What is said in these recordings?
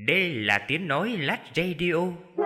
Đây là tiếng nói Lách Radio.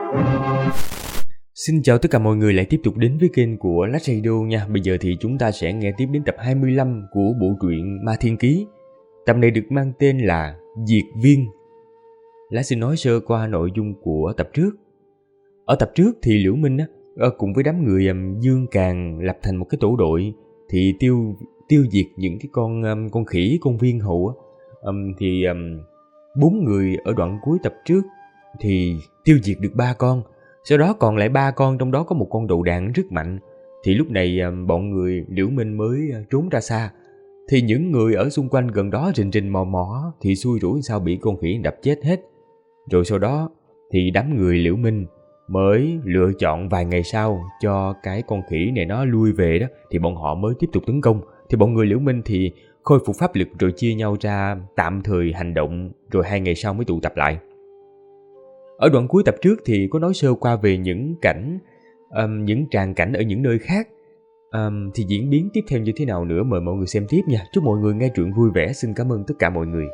Xin chào tất cả mọi người lại tiếp tục đến với kênh của Lách Radio nha. Bây giờ thì chúng ta sẽ nghe tiếp đến tập 25 của bộ truyện Ma Thiên Ký. Tập này được mang tên là Diệt Viên. Lát xin nói sơ qua nội dung của tập trước. Ở tập trước thì Liễu Minh cùng với đám người Dương Càn lập thành một cái tổ đội thì tiêu diệt những cái con khỉ, con viên hậu. Thì 4 người ở đoạn cuối tập trước thì tiêu diệt được 3 con. Sau đó còn lại 3 con, trong đó có một con đầu đạn rất mạnh. Thì lúc này bọn người Liễu Minh mới trốn ra xa. Thì những người ở xung quanh gần đó rình rình mò mò thì xui rủi sao bị con khỉ đập chết hết. Rồi sau đó thì đám người Liễu Minh mới lựa chọn vài ngày sau cho cái con khỉ này nó lui về đó, thì bọn họ mới tiếp tục tấn công. Thì bọn người Liễu Minh thì khôi phục pháp lực rồi chia nhau ra tạm thời hành động, rồi 2 ngày sau mới tụ tập lại. Ở đoạn cuối tập trước thì có nói sơ qua về những cảnh, những tràng cảnh ở những nơi khác. Thì diễn biến tiếp theo như thế nào nữa mời mọi người xem tiếp nha. Chúc mọi người nghe truyện vui vẻ. Xin cảm ơn tất cả mọi người.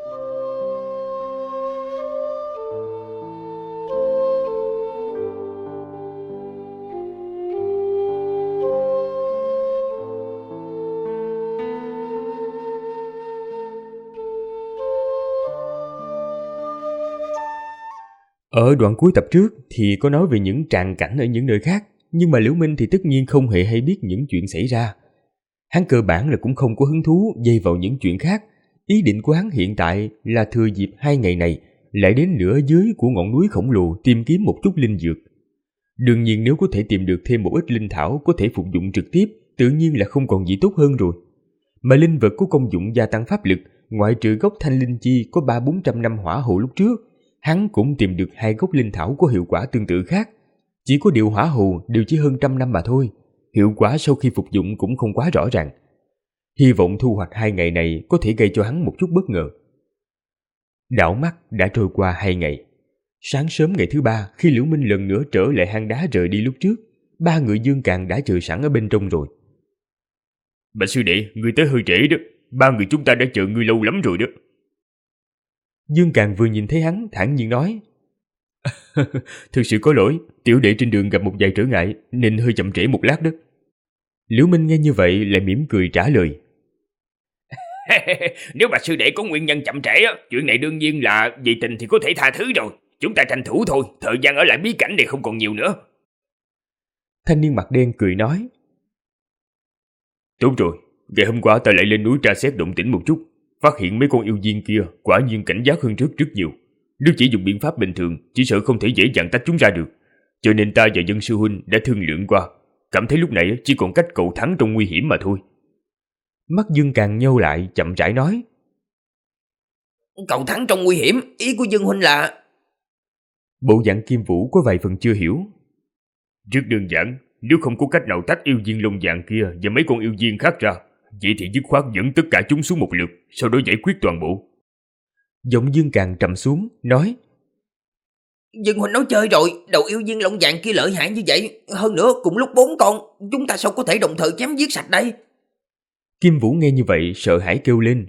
Ở đoạn cuối tập trước thì có nói về những tràng cảnh ở những nơi khác, nhưng mà Liễu Minh thì tất nhiên không hề hay biết những chuyện xảy ra. Hắn cơ bản là cũng không có hứng thú dây vào những chuyện khác. Ý định của hắn hiện tại là thừa dịp 2 ngày này lại đến nửa dưới của ngọn núi khổng lồ tìm kiếm một chút linh dược. Đương nhiên nếu có thể tìm được thêm một ít linh thảo có thể phục dụng trực tiếp, tự nhiên là không còn gì tốt hơn rồi. Mà linh vật có công dụng gia tăng pháp lực, ngoại trừ gốc thanh linh chi có 300-400 năm hỏa hầu lúc trước, hắn cũng tìm được 2 gốc linh thảo có hiệu quả tương tự khác. Chỉ có điều hỏa hầu đều chỉ hơn 100 năm mà thôi, hiệu quả sau khi phục dụng cũng không quá rõ ràng. Hy vọng thu hoạch 2 ngày này có thể gây cho hắn một chút bất ngờ. Đảo mắt đã trôi qua 2 ngày. Sáng sớm ngày thứ 3, khi Liễu Minh lần nữa trở lại hang đá rời đi lúc trước, 3 người Dương Càn đã chờ sẵn ở bên trong rồi. Bạch sư đệ, người tới hơi trễ đó. 3 người chúng ta đã chờ ngươi lâu lắm rồi đó. Dương Càn vừa nhìn thấy hắn thản nhiên nói: Thực sự có lỗi, tiểu đệ trên đường gặp một vài trở ngại nên hơi chậm trễ một lát đó. Liễu Minh nghe như vậy lại mỉm cười trả lời: Nếu Bạch sư đệ có nguyên nhân chậm trễ, chuyện này đương nhiên là vì tình thì có thể tha thứ rồi. Chúng ta tranh thủ thôi, thời gian ở lại bí cảnh này không còn nhiều nữa. Thanh niên mặt đen cười nói: Tốt rồi, ngày hôm qua ta lại lên núi tra xét động tĩnh một chút, phát hiện mấy con yêu viên kia quả nhiên cảnh giác hơn trước rất nhiều. Nếu chỉ dùng biện pháp bình thường, chỉ sợ không thể dễ dàng tách chúng ra được. Cho nên ta và dân sư huynh đã thương lượng qua, cảm thấy lúc này chỉ còn cách cầu thắng trong nguy hiểm mà thôi. Mắt Dương Càn nheo lại chậm rãi nói: Cầu thắng trong nguy hiểm, ý của Dương huynh là... Bộ dạng Kim Vũ có vài phần chưa hiểu. Rất đơn giản, nếu không có cách nào tách yêu viên lông vàng kia và mấy con yêu viên khác ra, vậy thì dứt khoát dẫn tất cả chúng xuống một lượt, sau đó giải quyết toàn bộ. Giọng Dương Càn trầm xuống, nói: Dương huynh nói chơi rồi, đầu yêu viên lông vàng kia lợi hại như vậy, hơn nữa cùng lúc 4 con, chúng ta sao có thể đồng thời chém giết sạch đây? Kim Vũ nghe như vậy sợ hãi kêu lên: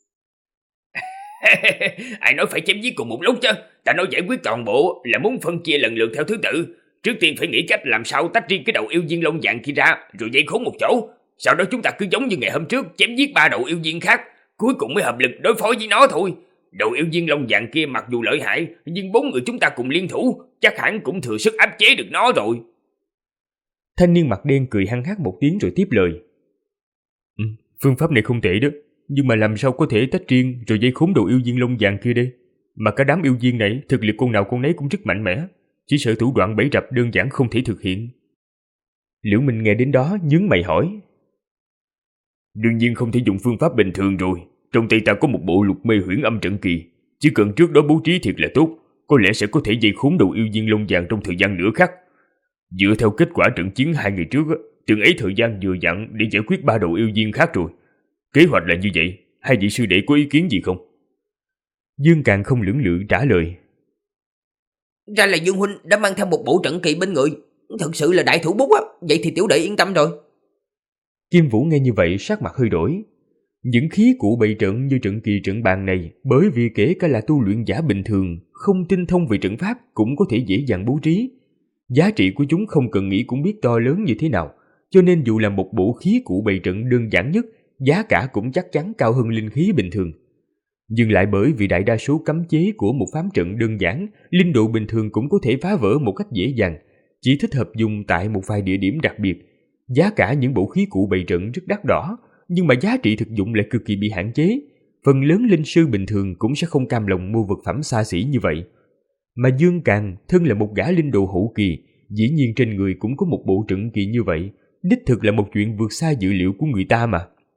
Ai nói phải chém giết cùng một lúc chứ? Ta nói giải quyết toàn bộ là muốn phân chia lần lượt theo thứ tự. Trước tiên phải nghĩ cách làm sao tách riêng cái đầu yêu viên lông vàng kia ra, rồi dây khốn một chỗ. Sau đó chúng ta cứ giống như ngày hôm trước chém giết 3 đầu yêu viên khác, cuối cùng mới hợp lực đối phó với nó thôi. Đầu yêu viên lông vàng kia mặc dù lợi hại, nhưng 4 người chúng ta cùng liên thủ, chắc hẳn cũng thừa sức áp chế được nó rồi. Thanh niên mặt đen cười hăng hắc một tiếng rồi tiếp lời: Phương pháp này không tệ đó, nhưng mà làm sao có thể tách riêng rồi dây khốn đầu yêu viên lông vàng kia đây? Mà cả đám yêu viên này thực lực con nào con nấy cũng rất mạnh mẽ, chỉ sợ thủ đoạn bẫy rập đơn giản không thể thực hiện. Liễu Minh nghe đến đó nhướng mày hỏi: Đương nhiên không thể dùng phương pháp bình thường rồi. Trong tay ta có một bộ lục mê huyễn âm trận kỳ, chỉ cần trước đó bố trí thiệt là tốt, có lẽ sẽ có thể dây khốn đầu yêu viên lông vàng trong thời gian nửa khắc. Dựa theo kết quả trận chiến 2 ngày trước, từng ấy thời gian vừa dặn để giải quyết 3 đầu yêu viên khác rồi. Kế hoạch là như vậy, hai vị sư đệ có ý kiến gì không? Dương Càn không lưỡng lự trả lời: Ra là Dương huynh đã mang theo một bộ trận kỳ bên người, thật sự là đại thủ bút á, vậy thì tiểu đệ yên tâm rồi. Kim Vũ nghe như vậy sắc mặt hơi đổi. Những khí cụ bày trận như trận kỳ trận bàn này, bởi vì kể cả là tu luyện giả bình thường không tinh thông về trận pháp cũng có thể dễ dàng bố trí. Giá trị của chúng không cần nghĩ cũng biết to lớn như thế nào, cho nên dù là một bộ khí cụ bày trận đơn giản nhất, giá cả cũng chắc chắn cao hơn linh khí bình thường. Nhưng lại bởi vì đại đa số cấm chế của một phám trận đơn giản, linh độ bình thường cũng có thể phá vỡ một cách dễ dàng, chỉ thích hợp dùng tại một vài địa điểm đặc biệt. Giá cả những bộ khí cụ bày trận rất đắt đỏ, nhưng mà giá trị thực dụng lại cực kỳ bị hạn chế. Phần lớn linh sư bình thường cũng sẽ không cam lòng mua vật phẩm xa xỉ như vậy. Mà Dương Càn thân là một gã linh đồ hậu kỳ, dĩ nhiên trên người cũng có một bộ trận kỳ như vậy, đích thực là một chuyện vượt xa dự liệu của người ta mà.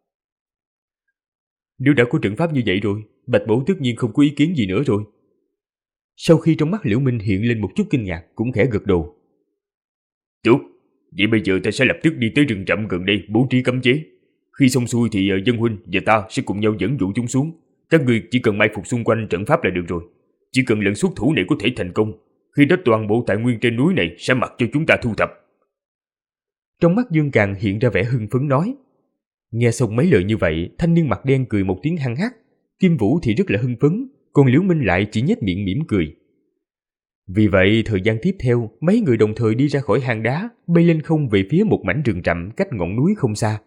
Nếu đã có trận pháp như vậy rồi, Bạch Bổ tất nhiên không có ý kiến gì nữa rồi. Sau khi trong mắt Liễu Minh hiện lên một chút kinh ngạc, cũng khẽ gật đầu. Tốt, vậy bây giờ ta sẽ lập tức đi tới rừng rậm gần đây bố trí cấm chế. Khi xong xuôi thì Dân huynh và ta sẽ cùng nhau dẫn dụ chúng xuống. Các người chỉ cần mai phục xung quanh trận pháp là được rồi. Chỉ cần lần xuất thủ này có thể thành công, khi đó toàn bộ tài nguyên trên núi này sẽ mặc cho chúng ta thu thập. Trong mắt Dương Càn hiện ra vẻ hưng phấn nói. Nghe xong mấy lời như vậy, thanh niên mặt đen cười một tiếng hăng hắc. Kim Vũ thì rất là hưng phấn, còn Liễu Minh lại chỉ nhếch miệng mỉm cười. Vì vậy, thời gian tiếp theo, mấy người đồng thời đi ra khỏi hang đá, bay lên không về phía một mảnh rừng rậm cách ngọn núi không xa.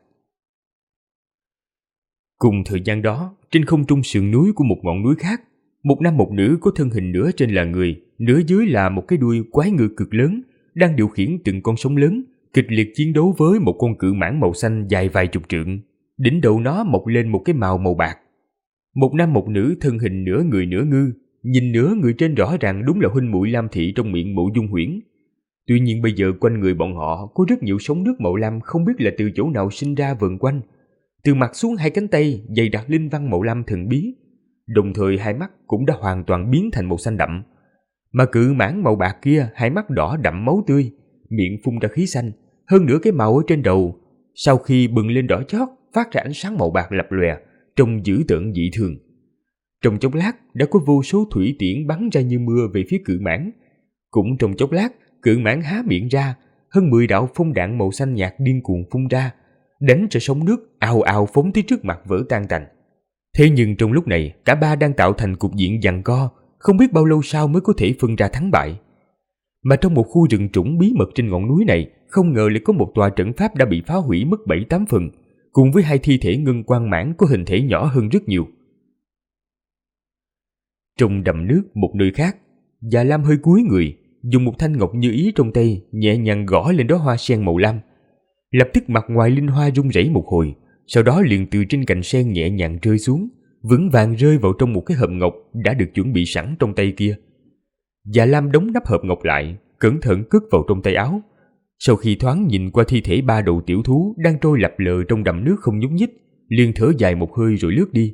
Cùng thời gian đó, trên không trung sườn núi của một ngọn núi khác, một nam một nữ có thân hình nửa trên là người, nửa dưới là một cái đuôi quái ngư cực lớn, đang điều khiển từng con sóng lớn, kịch liệt chiến đấu với một con cự mãng màu xanh dài vài chục trượng. Đỉnh đầu nó mọc lên một cái màu bạc. Một nam một nữ thân hình nửa người nửa ngư, nhìn nửa người trên rõ ràng đúng là huynh muội Lam Thị trong miệng Mộ Dung Huyễn. Tuy nhiên bây giờ quanh người bọn họ có rất nhiều sóng nước màu lam không biết là từ chỗ nào sinh ra vần quanh. Từ mặt xuống hai cánh tay dày đặc linh văn màu lam thần bí, đồng thời hai mắt cũng đã hoàn toàn biến thành màu xanh đậm. Mà cự mãng màu bạc kia hai mắt đỏ đậm máu tươi, miệng phun ra khí xanh, hơn nữa cái màu ở trên đầu sau khi bừng lên đỏ chót phát ra ánh sáng màu bạc lập lòe, trông dữ tợn dị thường. Trong chốc lát đã có vô số thủy tiễn bắn ra như mưa về phía cự mãng. Cũng trong chốc lát, cự mãng há miệng ra, hơn 10 đạo phong đạn màu xanh nhạt điên cuồng phun ra, đánh cho sóng nước ào ào phóng tới trước mặt vỡ tan tành. Thế nhưng trong lúc này, cả ba đang tạo thành cục diện giằng co, không biết bao lâu sau mới có thể phân ra thắng bại. Mà trong một khu rừng trũng bí mật trên ngọn núi này, không ngờ lại có một tòa trận pháp đã bị phá hủy mất 7-8 phần, cùng với hai thi thể ngân quang mãng có hình thể nhỏ hơn rất nhiều. Trong đầm nước một nơi khác, Già Lam hơi cúi người, dùng một thanh ngọc như ý trong tay nhẹ nhàng gõ lên đóa hoa sen màu lam. Lập tức mặt ngoài linh hoa rung rẩy một hồi, sau đó liền từ trên cành sen nhẹ nhàng rơi xuống, vững vàng rơi vào trong một cái hộp ngọc đã được chuẩn bị sẵn trong tay kia. Già Lam đóng nắp hộp ngọc lại, cẩn thận cất vào trong tay áo. Sau khi thoáng nhìn qua thi thể 3 đầu tiểu thú đang trôi lập lờ trong đầm nước không nhúc nhích, liền thở dài một hơi rồi lướt đi.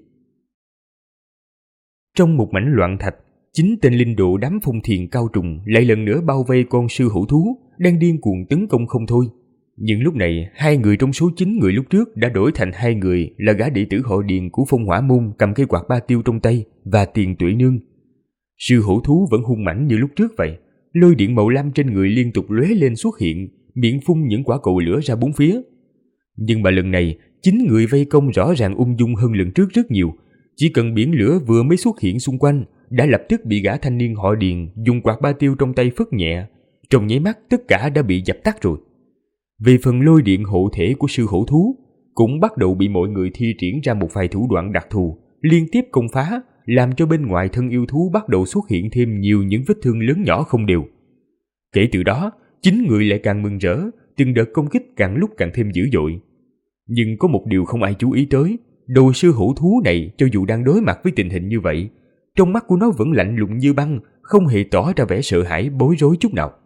Trong một mảnh loạn thạch, 9 tên linh đồ đám phong thiền cao trùng lại lần nữa bao vây con sư hữu thú đang điên cuồng tấn công không thôi. Nhưng lúc này, 2 người trong số 9 người lúc trước đã đổi thành 2 người là gã đệ tử họ Điền của Phong Hỏa Môn cầm cây quạt ba tiêu trong tay và Tiền Tuệ Nương. Sư hữu thú vẫn hung mãnh như lúc trước vậy, lôi điện màu lam trên người liên tục lóe lên xuất hiện, miệng phun những quả cầu lửa ra bốn phía. Nhưng mà lần này, 9 người vây công rõ ràng ung dung hơn lần trước rất nhiều. Chỉ cần biển lửa vừa mới xuất hiện xung quanh, đã lập tức bị gã thanh niên họ Điền dùng quạt ba tiêu trong tay phất nhẹ, trong nháy mắt tất cả đã bị dập tắt rồi. Về phần lôi điện hộ thể của sư hổ thú, cũng bắt đầu bị mọi người thi triển ra một vài thủ đoạn đặc thù, liên tiếp công phá, làm cho bên ngoài thân yêu thú bắt đầu xuất hiện thêm nhiều những vết thương lớn nhỏ không đều. Kể từ đó, 9 người lại càng mừng rỡ, từng đợt công kích càng lúc càng thêm dữ dội. Nhưng có một điều không ai chú ý tới, đầu sư hổ thú này cho dù đang đối mặt với tình hình như vậy, trong mắt của nó vẫn lạnh lùng như băng, không hề tỏ ra vẻ sợ hãi bối rối chút nào.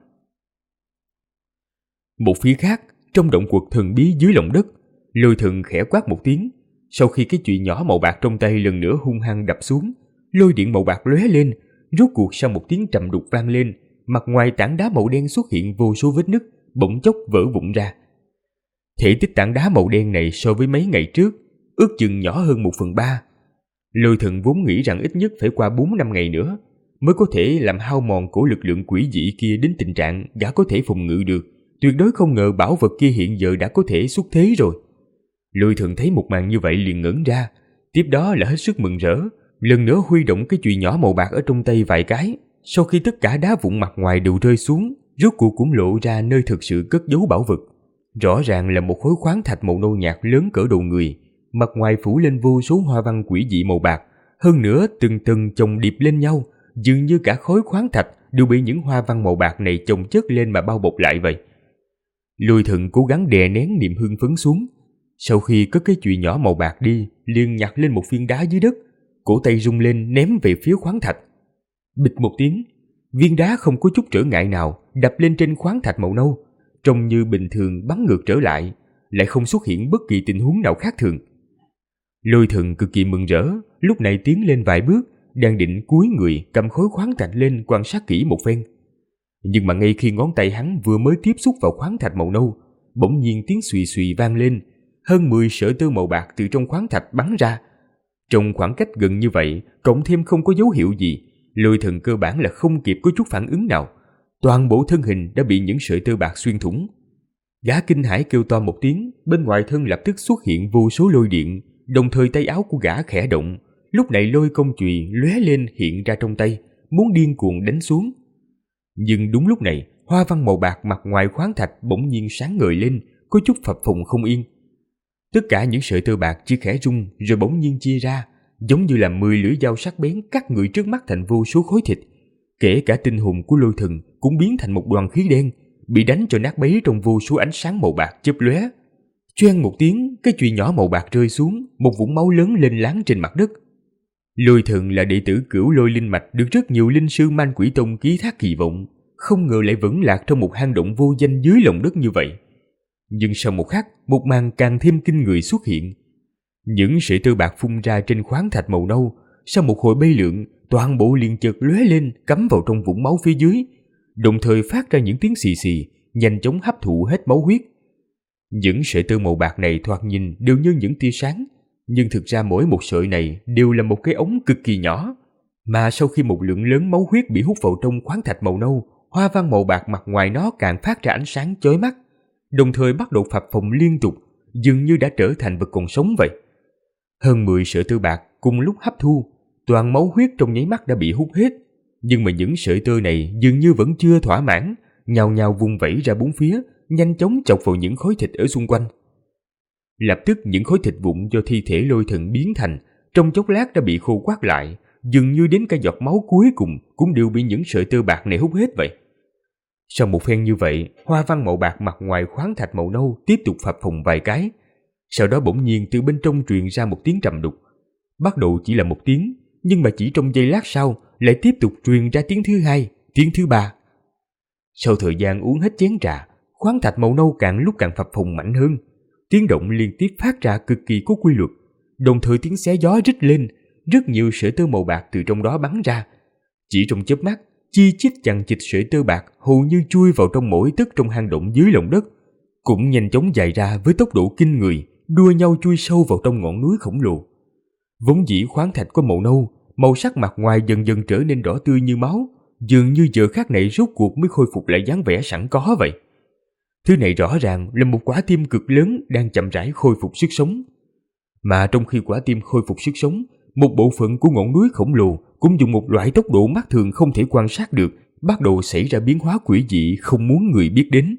Một phía khác, trong động quật thần bí dưới lòng đất, Lôi Thần khẽ quát một tiếng. Sau khi cái chùy nhỏ màu bạc trong tay lần nữa hung hăng đập xuống, lôi điện màu bạc lóe lên, rốt cuộc sau một tiếng trầm đục vang lên, mặt ngoài tảng đá màu đen xuất hiện vô số vết nứt, bỗng chốc vỡ vụn ra. Thể tích tảng đá màu đen này so với mấy ngày trước, ước chừng nhỏ hơn 1/3. Lôi Thần vốn nghĩ rằng ít nhất phải qua 4-5 ngày nữa mới có thể làm hao mòn của lực lượng quỷ dị kia đến tình trạng gã có thể phòng ngự được. Tuyệt đối không ngờ bảo vật kia hiện giờ đã có thể xuất thế rồi. Lôi Thần thấy một màn như vậy liền ngẩn ra, tiếp đó là hết sức mừng rỡ, lần nữa huy động cái chùy nhỏ màu bạc ở trong tay vài cái. Sau khi tất cả đá vụn mặt ngoài đều rơi xuống, rốt cuộc cũng lộ ra nơi thực sự cất giấu bảo vật. Rõ ràng là một khối khoáng thạch màu nâu nhạt lớn cỡ đầu người, mặt ngoài phủ lên vô số hoa văn quỷ dị màu bạc, hơn nữa từng tầng chồng điệp lên nhau, dường như cả khối khoáng thạch đều bị những hoa văn màu bạc này chồng chất lên mà bao bọc lại vậy. Lôi Thần cố gắng đè nén niềm hưng phấn xuống, sau khi cất cái chùy nhỏ màu bạc đi, liền nhặt lên một viên đá dưới đất, cổ tay rung lên ném về phía khoáng thạch. Bịch một tiếng, viên đá không có chút trở ngại nào đập lên trên khoáng thạch màu nâu, trông như bình thường bắn ngược trở lại, lại không xuất hiện bất kỳ tình huống nào khác thường. Lôi Thần cực kỳ mừng rỡ, lúc này tiến lên vài bước, đang định cúi người cầm khối khoáng thạch lên quan sát kỹ một phen. Nhưng mà ngay khi ngón tay hắn vừa mới tiếp xúc vào khoáng thạch màu nâu, bỗng nhiên tiếng xùy xùy vang lên, hơn 10 sợi tơ màu bạc từ trong khoáng thạch bắn ra. Trong khoảng cách gần như vậy, cộng thêm không có dấu hiệu gì, Lôi Thần cơ bản là không kịp có chút phản ứng nào, toàn bộ thân hình đã bị những sợi tơ bạc xuyên thủng. Gã kinh hãi kêu to một tiếng, bên ngoài thân lập tức xuất hiện vô số lôi điện, đồng thời tay áo của gã khẽ động, lúc này lôi công chùy lóe lên hiện ra trong tay, muốn điên cuồng đánh xuống. Nhưng đúng lúc này, hoa văn màu bạc mặt ngoài khoáng thạch bỗng nhiên sáng ngời lên, có chút phập phồng không yên. Tất cả những sợi tơ bạc chỉ khẽ rung rồi bỗng nhiên chia ra, giống như là 10 lưỡi dao sắc bén cắt người trước mắt thành vô số khối thịt. Kể cả tinh hồn của Lôi Thần cũng biến thành một đoàn khí đen, bị đánh cho nát bấy trong vô số ánh sáng màu bạc chớp lóe. Choeng một tiếng, cái chùy nhỏ màu bạc rơi xuống, một vũng máu lớn lên láng trên mặt đất. Lôi Thần là đệ tử Cửu Lôi Linh Mạch được rất nhiều linh sư Man Quỷ Tông ký thác kỳ vọng, không ngờ lại vẫn lạc trong một hang động vô danh dưới lòng đất như vậy. Nhưng sau một khắc, một màn càng thêm kinh người xuất hiện. Những sợi tơ bạc phun ra trên khoáng thạch màu nâu, sau một hồi bay lượn, toàn bộ liền chợt lóe lên cắm vào trong vũng máu phía dưới, đồng thời phát ra những tiếng xì xì, nhanh chóng hấp thụ hết máu huyết. Những sợi tơ màu bạc này thoạt nhìn đều như những tia sáng, nhưng thực ra mỗi một sợi này đều là một cái ống cực kỳ nhỏ. Mà sau khi một lượng lớn máu huyết bị hút vào trong khoáng thạch màu nâu, hoa văn màu bạc mặt ngoài nó càng phát ra ánh sáng chói mắt, đồng thời bắt đầu phập phồng liên tục, dường như đã trở thành vật còn sống vậy. Hơn 10 sợi tơ bạc cùng lúc hấp thu, toàn máu huyết trong nháy mắt đã bị hút hết, nhưng mà những sợi tơ này dường như vẫn chưa thỏa mãn, nhào nhào vung vẩy ra bốn phía, nhanh chóng chọc vào những khối thịt ở xung quanh. Lập tức những khối thịt vụn do thi thể Lôi Thần biến thành, trong chốc lát đã bị khô quắt lại, dường như đến cả giọt máu cuối cùng cũng đều bị những sợi tơ bạc này hút hết vậy. Sau một phen như vậy, hoa văn màu bạc mặt ngoài khoáng thạch màu nâu tiếp tục phập phồng vài cái. Sau đó bỗng nhiên từ bên trong truyền ra một tiếng trầm đục. Bắt đầu chỉ là một tiếng, nhưng mà chỉ trong giây lát sau lại tiếp tục truyền ra tiếng thứ hai, tiếng thứ ba. Sau thời gian uống hết chén trà, khoáng thạch màu nâu càng lúc càng phập phồng mạnh hơn. Tiếng động liên tiếp phát ra cực kỳ có quy luật, đồng thời tiếng xé gió rít lên, rất nhiều sợi tơ màu bạc từ trong đó bắn ra. Chỉ trong chớp mắt, chi chít chằng chịt sợi tơ bạc hầu như chui vào trong mỗi tấc trong hang động dưới lòng đất, cũng nhanh chóng dài ra với tốc độ kinh người, đua nhau chui sâu vào trong ngọn núi khổng lồ. Vốn dĩ khoáng thạch có màu nâu, màu sắc mặt ngoài dần dần trở nên đỏ tươi như máu, dường như giờ khắc này rốt cuộc mới khôi phục lại dáng vẻ sẵn có vậy. Thứ này rõ ràng là một quả tim cực lớn đang chậm rãi khôi phục sức sống. Mà trong khi quả tim khôi phục sức sống, một bộ phận của ngọn núi khổng lồ cũng dùng một loại tốc độ mắt thường không thể quan sát được, bắt đầu xảy ra biến hóa quỷ dị không muốn người biết đến.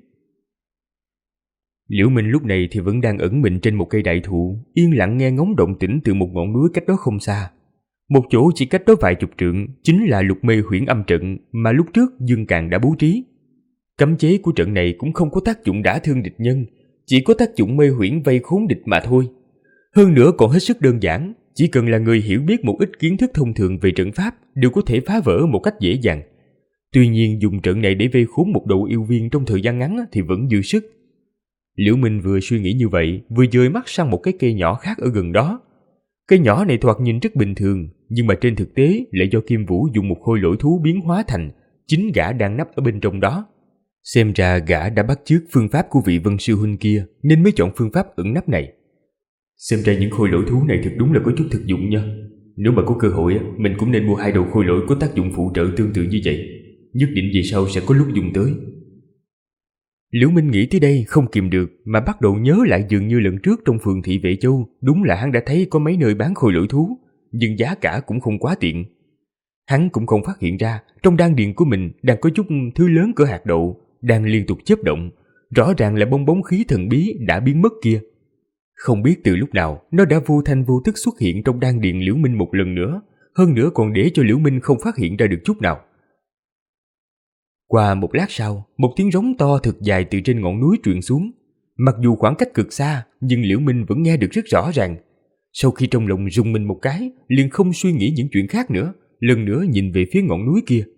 Liễu Minh lúc này thì vẫn đang ẩn mình trên một cây đại thụ, yên lặng nghe ngóng động tĩnh từ một ngọn núi cách đó không xa. Một chỗ chỉ cách đó vài chục trượng chính là Lục Mê Huyễn Âm trận mà lúc trước Dương Càn đã bố trí. Cấm chế của trận này cũng không có tác dụng đả thương địch nhân, chỉ có tác dụng mê huyễn vây khốn địch mà thôi. Hơn nữa còn hết sức đơn giản, chỉ cần là người hiểu biết một ít kiến thức thông thường về trận pháp đều có thể phá vỡ một cách dễ dàng. Tuy nhiên dùng trận này để vây khốn một đầu yêu viên trong thời gian ngắn thì vẫn dư sức. Liễu Minh vừa suy nghĩ như vậy, vừa dời mắt sang một cái cây nhỏ khác ở gần đó. Cây nhỏ này thoạt nhìn rất bình thường, nhưng mà trên thực tế lại do Kim Vũ dùng một khôi lỗi thú biến hóa thành, chính gã đang nấp ở bên trong đó. Xem ra gã đã bắt chước phương pháp của vị Vân sư huynh kia nên mới chọn phương pháp ẩn nấp này. Xem ra những khôi lỗi thú này thật đúng là có chút thực dụng nha. Nếu mà có cơ hội mình cũng nên mua 2 đầu khôi lỗi có tác dụng phụ trợ tương tự như vậy. Nhất định về sau sẽ có lúc dùng tới. Liễu Minh nghĩ tới đây không kìm được mà bắt đầu nhớ lại dường như lần trước trong phường thị Vệ Châu, đúng là hắn đã thấy có mấy nơi bán khôi lỗi thú, nhưng giá cả cũng không quá tiện. Hắn cũng không phát hiện ra trong đan điền của mình đang có chút thứ lớn cỡ hạt đậu đang liên tục chớp động, rõ ràng là bong bóng khí thần bí đã biến mất kia. Không biết từ lúc nào nó đã vô thanh vô tức xuất hiện trong đan điền Liễu Minh một lần nữa, hơn nữa còn để cho Liễu Minh không phát hiện ra được chút nào. Qua một lát sau, một tiếng rống to thật dài từ trên ngọn núi truyền xuống. Mặc dù khoảng cách cực xa, nhưng Liễu Minh vẫn nghe được rất rõ ràng. Sau khi trong lòng rùng mình một cái, liền không suy nghĩ những chuyện khác nữa, lần nữa nhìn về phía ngọn núi kia.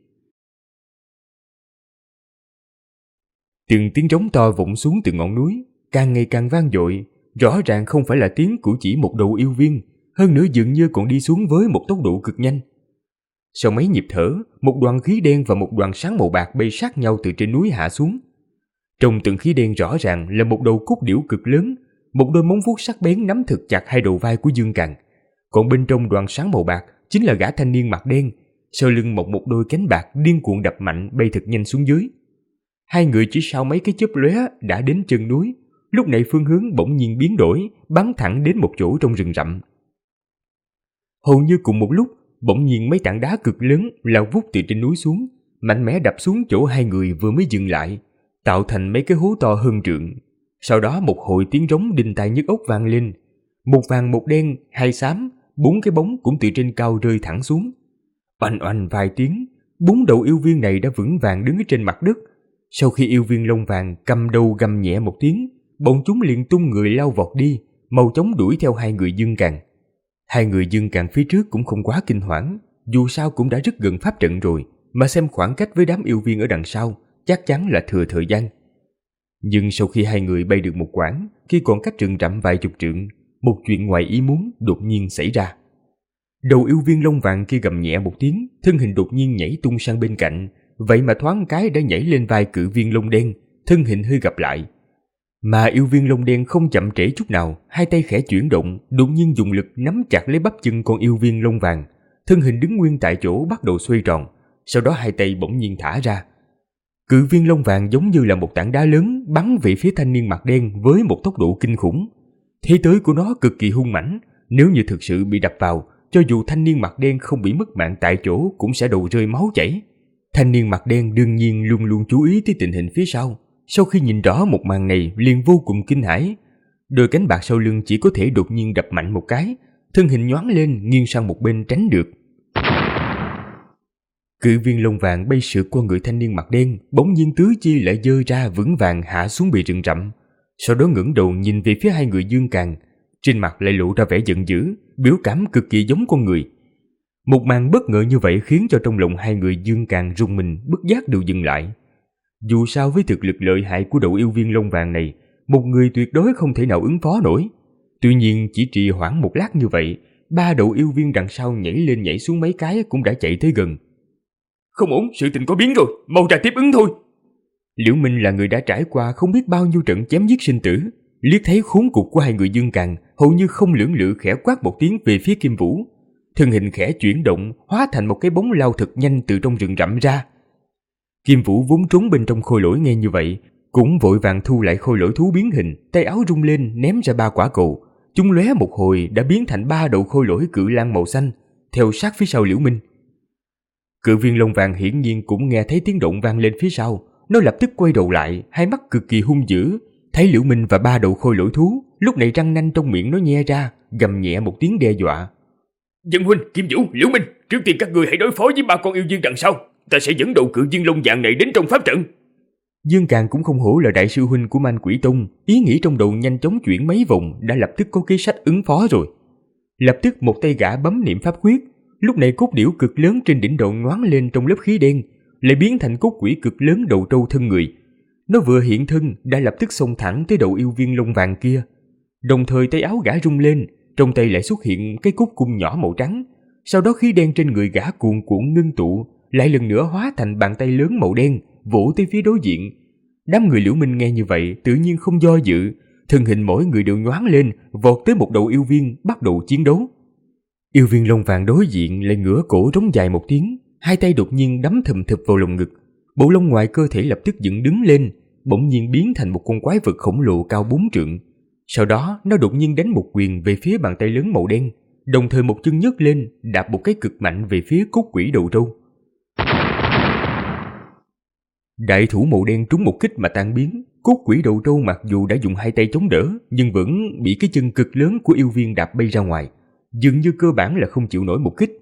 Từng tiếng rống to vọng xuống từ ngọn núi, càng ngày càng vang dội, rõ ràng không phải là tiếng của chỉ một đầu yêu viên, hơn nữa dường như còn đi xuống với một tốc độ cực nhanh. Sau mấy nhịp thở, một đoàn khí đen và một đoàn sáng màu bạc bay sát nhau từ trên núi hạ xuống. Trong từng khí đen rõ ràng là một đầu cốt điểu cực lớn, một đôi móng vuốt sắc bén nắm thật chặt hai đầu vai của Dương Càn. Còn bên trong đoàn sáng màu bạc chính là gã thanh niên mặt đen, sau lưng mọc một đôi cánh bạc điên cuồng đập mạnh bay thật nhanh xuống dưới. Hai người chỉ sau mấy cái chớp lóe đã đến chân núi, lúc này phương hướng bỗng nhiên biến đổi, bắn thẳng đến một chỗ trong rừng rậm. Hầu như cùng một lúc, bỗng nhiên mấy tảng đá cực lớn lao vút từ trên núi xuống, mạnh mẽ đập xuống chỗ hai người vừa mới dừng lại, tạo thành mấy cái hố to hơn trượng. Sau đó một hồi tiếng rống đinh tai nhức óc vang lên, một vàng một đen, hai xám, bốn cái bóng cũng từ trên cao rơi thẳng xuống. Oanh oanh vài tiếng, bốn đầu yêu viên này đã vững vàng đứng trên mặt đất. Sau khi yêu viên lông vàng cầm đầu gầm nhẹ một tiếng, bọn chúng liền tung người lao vọt đi, mau chóng đuổi theo hai người Dương Càn. Hai người Dương Càn phía trước cũng không quá kinh hoảng, dù sao cũng đã rất gần pháp trận rồi, mà xem khoảng cách với đám yêu viên ở đằng sau, chắc chắn là thừa thời gian. Nhưng sau khi hai người bay được một quãng, khi còn cách rừng rậm vài chục trượng, một chuyện ngoài ý muốn đột nhiên xảy ra. Đầu yêu viên lông vàng kia gầm nhẹ một tiếng, thân hình đột nhiên nhảy tung sang bên cạnh, vậy mà thoáng cái đã nhảy lên vai cự viên lông đen, thân hình hơi gập lại. Mà yêu viên lông đen không chậm trễ chút nào, hai tay khẽ chuyển động, đột nhiên dùng lực nắm chặt lấy bắp chân con yêu viên lông vàng, thân hình đứng nguyên tại chỗ bắt đầu xoay tròn, sau đó hai tay bỗng nhiên thả ra. Cự viên lông vàng giống như là một tảng đá lớn bắn về phía thanh niên mặt đen với một tốc độ kinh khủng. Thế tới của nó cực kỳ hung mãnh, nếu như thực sự bị đập vào, cho dù thanh niên mặt đen không bị mất mạng tại chỗ cũng sẽ đầu rơi máu chảy. Thanh niên mặt đen đương nhiên luôn luôn chú ý tới tình hình phía sau. Sau khi nhìn rõ một màn này liền vô cùng kinh hãi. Đôi cánh bạc sau lưng chỉ có thể đột nhiên đập mạnh một cái, thân hình nhoáng lên nghiêng sang một bên tránh được. Cự viên lông vàng bay sượt qua người thanh niên mặt đen, bỗng nhiên tứ chi lại giơ ra vững vàng hạ xuống bìa rừng rậm. Sau đó ngẩng đầu nhìn về phía hai người Dương Càn, trên mặt lại lộ ra vẻ giận dữ, biểu cảm cực kỳ giống con người. Một màn bất ngờ như vậy khiến cho trong lòng hai người Dương Càn rùng mình, bất giác đều dừng lại. Dù sao với thực lực lợi hại của đầu yêu viên lông vàng này, một người tuyệt đối không thể nào ứng phó nổi. Tuy nhiên chỉ trì hoãn một lát như vậy, ba đầu yêu viên đằng sau nhảy lên nhảy xuống mấy cái cũng đã chạy tới gần. Không ổn, sự tình có biến rồi, mau ra tiếp ứng thôi. Liễu Minh là người đã trải qua không biết bao nhiêu trận chém giết sinh tử, liếc thấy khốn cục của hai người Dương Càn, hầu như không lưỡng lự khẽ quát một tiếng về phía Kim Vũ. Thân hình khẽ chuyển động, hóa thành một cái bóng lao thật nhanh từ trong rừng rậm ra. Kim Vũ vốn trốn bên trong khôi lỗi nghe như vậy, cũng vội vàng thu lại khôi lỗi thú biến hình, tay áo rung lên ném ra ba quả cầu. Chúng lóe một hồi đã biến thành ba đầu khôi lỗi cự lang màu xanh, theo sát phía sau Liễu Minh. Cự viên lông vàng hiển nhiên cũng nghe thấy tiếng động vang lên phía sau, nó lập tức quay đầu lại, hai mắt cực kỳ hung dữ, thấy Liễu Minh và ba đầu khôi lỗi thú, lúc này răng nanh trong miệng nó nhe ra, gầm nhẹ một tiếng đe dọa. Dân huynh, Kim Vũ, Liễu Minh, trước tiên các ngươi hãy đối phó với ba con yêu viên đằng sau, ta sẽ dẫn đầu cự viên lông vàng này đến trong pháp trận. Dương Càn cũng không hổ là đại sư huynh của Man Quỷ Tông, ý nghĩ trong đầu nhanh chóng chuyển mấy vòng đã lập tức có kế sách ứng phó rồi. Lập tức một tay gã bấm niệm pháp quyết, lúc này cốt điểu cực lớn trên đỉnh đầu nhoáng lên trong lớp khí đen, lại biến thành cốt quỷ cực lớn đầu trâu thân người. Nó vừa hiện thân đã lập tức xông thẳng tới đầu yêu viên lông vàng kia. Đồng thời tay áo gã rung lên, trong tay lại xuất hiện cái cốt cung nhỏ màu trắng. Sau đó khí đen trên người gã cuồn cuộn ngưng tụ, lại lần nữa hóa thành bàn tay lớn màu đen, vỗ tới phía đối diện. Đám người Liễu Minh nghe như vậy tự nhiên không do dự, thân hình mỗi người đều nhoáng lên, vọt tới một đầu yêu viên, bắt đầu chiến đấu. Yêu viên lông vàng đối diện lại ngửa cổ rống dài một tiếng, hai tay đột nhiên đấm thùm thụp vào lồng ngực, bộ lông ngoài cơ thể lập tức dựng đứng lên, bỗng nhiên biến thành một con quái vật khổng lồ cao 4 trượng. Sau đó nó đột nhiên đánh một quyền về phía bàn tay lớn màu đen, đồng thời một chân nhấc lên đạp một cái cực mạnh về phía cốt quỷ đầu trâu. Đại thủ màu đen trúng một kích mà tan biến. Cốt quỷ đầu trâu mặc dù đã dùng hai tay chống đỡ, nhưng vẫn bị cái chân cực lớn của yêu viên đạp bay ra ngoài, dường như cơ bản là không chịu nổi một kích.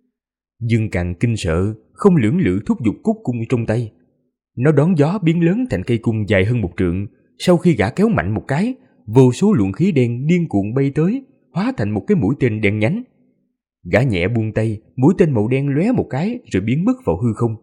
Dương Càn kinh sợ, không lưỡng lự thúc giục cốt cung trong tay. Nó đón gió biến lớn thành cây cung dài hơn 1 trượng. Sau khi gã kéo mạnh một cái, vô số luồng khí đen điên cuồng bay tới, hóa thành một cái mũi tên đen nhánh. Gã nhẹ buông tay, mũi tên màu đen lóe một cái rồi biến mất vào hư không.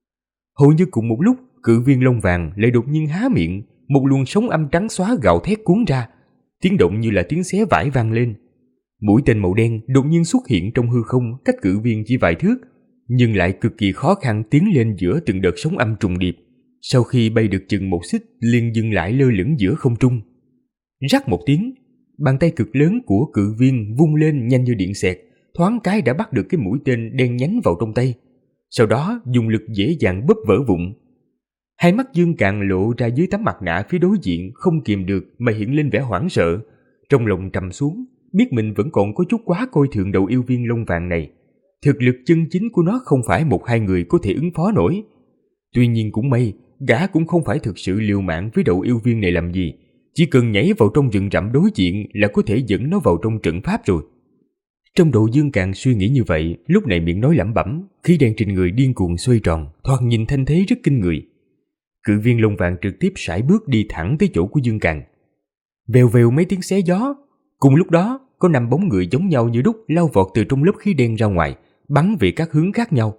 Hầu như cùng một lúc, cự viên lông vàng lại đột nhiên há miệng, một luồng sóng âm trắng xóa gào thét cuốn ra, tiếng động như là tiếng xé vải vang lên. Mũi tên màu đen đột nhiên xuất hiện trong hư không cách cự viên chỉ vài thước, nhưng lại cực kỳ khó khăn tiến lên giữa từng đợt sóng âm trùng điệp. Sau khi bay được chừng 1 xích, liền dừng lại lơ lửng giữa không trung. Rắc một tiếng, bàn tay cực lớn của cự viên vung lên nhanh như điện xẹt, thoáng cái đã bắt được cái mũi tên đen nhánh vào trong tay. Sau đó dùng lực dễ dàng bóp vỡ vụn. Hai mắt Dương Càn lộ ra dưới tấm mặt nạ phía đối diện, không kìm được mà hiện lên vẻ hoảng sợ. Trong lòng trầm xuống, biết mình vẫn còn có chút quá coi thường đầu yêu viên lông vàng này. Thực lực chân chính của nó không phải 1-2 người có thể ứng phó nổi. Tuy nhiên cũng may, gã cũng không phải thực sự liều mạng với đầu yêu viên này làm gì. Chỉ cần nhảy vào trong rừng rậm đối diện là có thể dẫn nó vào trong trận pháp rồi. Trong đầu Dương Càn suy nghĩ như vậy, lúc này miệng nói lẩm bẩm, khí đen trên người điên cuồng xoay tròn, thoạt nhìn thanh thế rất kinh người. Cự viên lông vàng trực tiếp sải bước đi thẳng tới chỗ của Dương Càn. Vèo vèo mấy tiếng xé gió. Cùng lúc đó, có 5 bóng người giống nhau như đúc lao vọt từ trong lớp khí đen ra ngoài, bắn về các hướng khác nhau.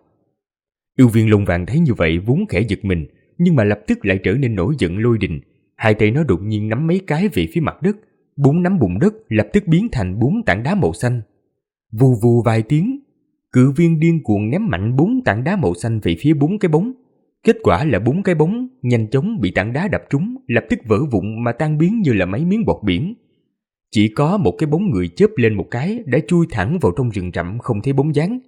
Yêu viên lông vàng thấy như vậy vốn khẽ giật mình, nhưng mà lập tức lại trở nên nổi giận lôi đình. Hai tay nó đột nhiên nắm mấy cái về phía mặt đất, 4 nắm bùn đất lập tức biến thành 4 tảng đá màu xanh. Vù vù vài tiếng, cự viên điên cuồng ném mạnh 4 tảng đá màu xanh về phía 4 cái bóng. Kết quả là 4 cái bóng nhanh chóng bị tảng đá đập trúng, lập tức vỡ vụn mà tan biến như là mấy miếng bọt biển. Chỉ có một cái bóng người chớp lên một cái đã chui thẳng vào trong rừng rậm không thấy bóng dáng.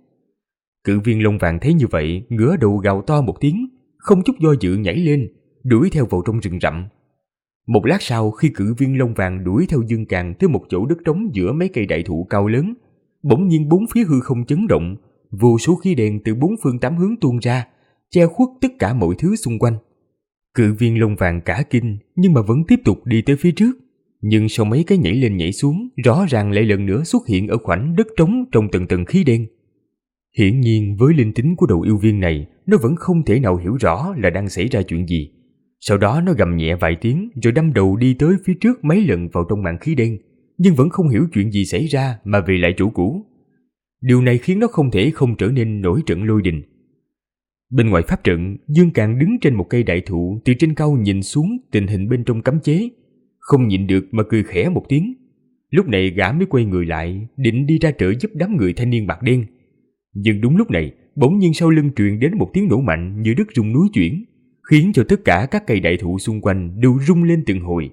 Cự viên lông vàng thấy như vậy, ngửa đầu gào to một tiếng, không chút do dự nhảy lên, đuổi theo vào trong rừng rậm. Một lát sau, khi cự viên lông vàng đuổi theo Dương Càn tới một chỗ đất trống giữa mấy cây đại thụ cao lớn, bỗng nhiên 4 phía hư không chấn động, vô số khí đen từ 4 phương 8 hướng tuôn ra, che khuất tất cả mọi thứ xung quanh. Cự viên lông vàng cả kinh nhưng mà vẫn tiếp tục đi tới phía trước, nhưng sau mấy cái nhảy lên nhảy xuống, rõ ràng lại lần nữa xuất hiện ở khoảnh đất trống trong tầng tầng khí đen. Hiển nhiên với linh tính của đầu yêu viên này, nó vẫn không thể nào hiểu rõ là đang xảy ra chuyện gì. Sau đó nó gầm nhẹ vài tiếng rồi đâm đầu đi tới phía trước mấy lần vào trong màn khí đen, nhưng vẫn không hiểu chuyện gì xảy ra mà về lại chỗ cũ. Điều này khiến nó không thể không trở nên nổi trận lôi đình. Bên ngoài pháp trận, Dương Càn đứng trên một cây đại thụ, từ trên cao nhìn xuống tình hình bên trong cấm chế, không nhịn được mà cười khẽ một tiếng. Lúc này gã mới quay người lại, định đi ra trợ giúp đám người thanh niên bạc đen. Nhưng đúng lúc này, bỗng nhiên sau lưng truyền đến một tiếng nổ mạnh như đất rung núi chuyển, khiến cho tất cả các cây đại thụ xung quanh đều rung lên từng hồi.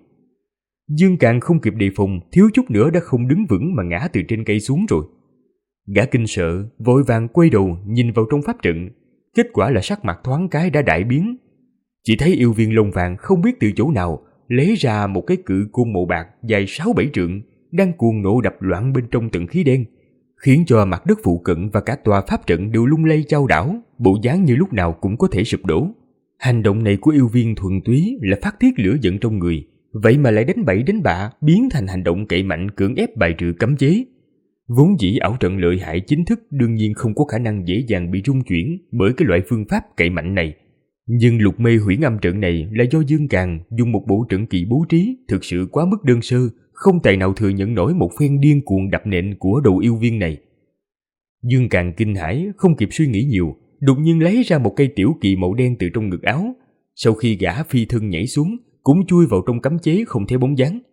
Dương Càn không kịp đề phòng, thiếu chút nữa đã không đứng vững mà ngã từ trên cây xuống rồi. Gã kinh sợ, vội vàng quay đầu nhìn vào trong pháp trận. Kết quả là sắc mặt thoáng cái đã đại biến. Chỉ thấy yêu viên lông vàng không biết từ chỗ nào lấy ra một cái cự côn màu bạc dài 6-7 trượng, đang cuồng nộ đập loạn bên trong tầng khí đen, khiến cho mặt đất phụ cận và cả tòa pháp trận đều lung lay chao đảo, bộ dáng như lúc nào cũng có thể sụp đổ. Hành động này của yêu viên thuần túy là phát tiết lửa giận trong người, vậy mà lại đánh bậy đánh bạ, biến thành hành động cậy mạnh cưỡng ép bài trừ cấm chế. Vốn dĩ ảo trận lợi hại chính thức đương nhiên không có khả năng dễ dàng bị rung chuyển bởi cái loại phương pháp cậy mạnh này. Nhưng lục mê huyễn âm trận này là do Dương Càn dùng một bộ trận kỳ bố trí thực sự quá mức đơn sơ, không tài nào thừa nhận nổi một phen điên cuồng đập nện của đầu yêu viên này. Dương Càn kinh hãi, không kịp suy nghĩ nhiều, đột nhiên lấy ra một cây tiểu kỳ màu đen từ trong ngực áo. Sau khi gã phi thân nhảy xuống, cũng chui vào trong cấm chế không thấy bóng dáng.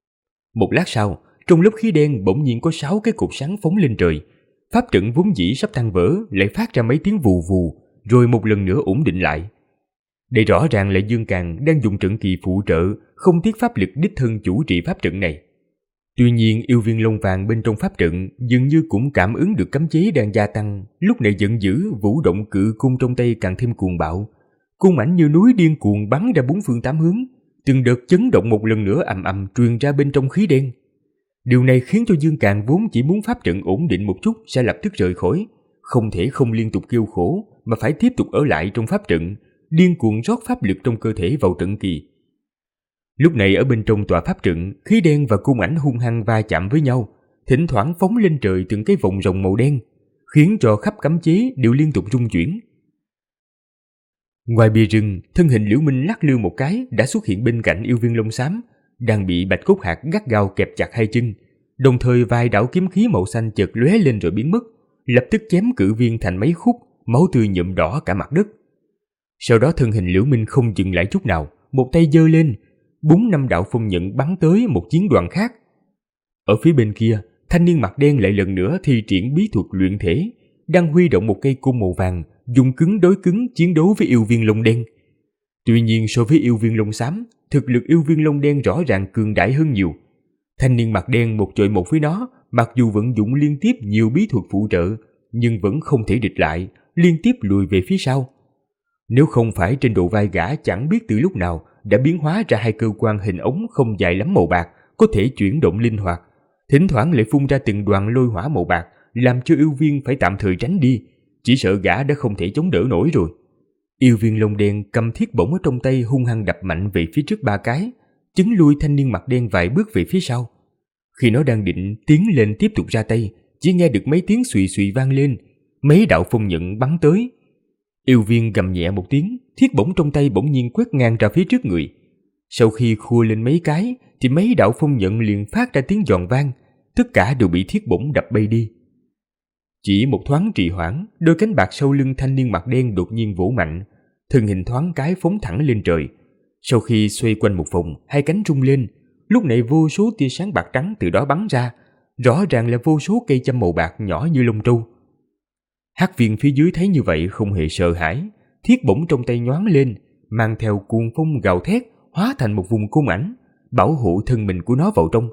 Một lát sau, trong lớp khí đen bỗng nhiên có 6 cái cột sáng phóng lên trời. Pháp trận vốn dĩ sắp tan vỡ lại phát ra mấy tiếng vù vù, rồi một lần nữa ổn định lại. Đây rõ ràng là Dương Càn đang dùng trận kỳ phụ trợ, không tiếc pháp lực đích thân chủ trì pháp trận này. Tuy nhiên yêu viên lông vàng bên trong pháp trận dường như cũng cảm ứng được cấm chế đang gia tăng, lúc này giận dữ vũ động cự cung trong tay càng thêm cuồng bạo. Côn ảnh như núi điên cuồng bắn ra bốn phương tám hướng, từng đợt chấn động một lần nữa ầm ầm truyền ra bên trong khí đen. Điều này khiến cho Dương Càn vốn chỉ muốn pháp trận ổn định một chút sẽ lập tức rời khỏi, không thể không liên tục kêu khổ mà phải tiếp tục ở lại trong pháp trận, điên cuồng rót pháp lực trong cơ thể vào trận kỳ. Lúc này ở bên trong tòa pháp trận, khí đen và côn ảnh hung hăng va chạm với nhau, thỉnh thoảng phóng lên trời từng cái vòng rồng màu đen, khiến cho khắp cấm chế đều liên tục rung chuyển. Ngoài bìa rừng, thân hình Liễu Minh lắc lư một cái đã xuất hiện bên cạnh yêu viên lông xám, đang bị Bạch Cốt Hạc gắt gao kẹp chặt hai chân, đồng thời vài đạo kiếm khí màu xanh chợt lóe lên rồi biến mất, lập tức chém cự viên thành mấy khúc, máu tươi nhuộm đỏ cả mặt đất. Sau đó thân hình Liễu Minh không dừng lại chút nào, một tay giơ lên, 4-5 đạo phong nhận bắn tới một chiến đoàn khác. Ở phía bên kia, thanh niên mặt đen lại lần nữa thi triển bí thuật luyện thể, đang huy động một cây côn màu vàng, dùng cứng đối cứng chiến đấu với yêu viên lông đen. Tuy nhiên so với yêu viên lông xám, thực lực yêu viên lông đen rõ ràng cường đại hơn nhiều. Thanh niên mặt đen một chọi một với nó, mặc dù vận dụng liên tiếp nhiều bí thuật phụ trợ, nhưng vẫn không thể địch lại, liên tiếp lùi về phía sau. Nếu không phải trên đầu vai gã chẳng biết từ lúc nào đã biến hóa ra hai cơ quan hình ống không dài lắm màu bạc, có thể chuyển động linh hoạt, thỉnh thoảng lại phun ra từng đoàn lôi hỏa màu bạc, làm cho yêu viên phải tạm thời tránh đi, chỉ sợ gã đã không thể chống đỡ nổi rồi. Yêu viên lông đen cầm thiết bổng ở trong tay hung hăng đập mạnh về phía trước 3 cái, chấn lui thanh niên mặt đen vài bước về phía sau. Khi nó đang định tiến lên tiếp tục ra tay, chỉ nghe được mấy tiếng xùy xùy vang lên, mấy đạo phong nhận bắn tới. Yêu viên gầm nhẹ một tiếng, thiết bổng trong tay bỗng nhiên quét ngang ra phía trước người. Sau khi khua lên mấy cái, thì mấy đạo phong nhận liền phát ra tiếng giòn vang, tất cả đều bị thiết bổng đập bay đi. Chỉ một thoáng trì hoãn, đôi cánh bạc sau lưng thanh niên mặt đen đột nhiên vỗ mạnh, thân hình thoáng cái phóng thẳng lên trời. Sau khi xoay quanh một vòng, hai cánh rung lên, lúc này vô số tia sáng bạc trắng từ đó bắn ra, rõ ràng là vô số cây châm màu bạc nhỏ như lông trâu. Hắc viên phía dưới thấy như vậy không hề sợ hãi, thiết bổng trong tay nhoáng lên, mang theo cuồng phong gào thét, hóa thành một vùng côn ảnh, bảo hộ thân mình của nó vào trong.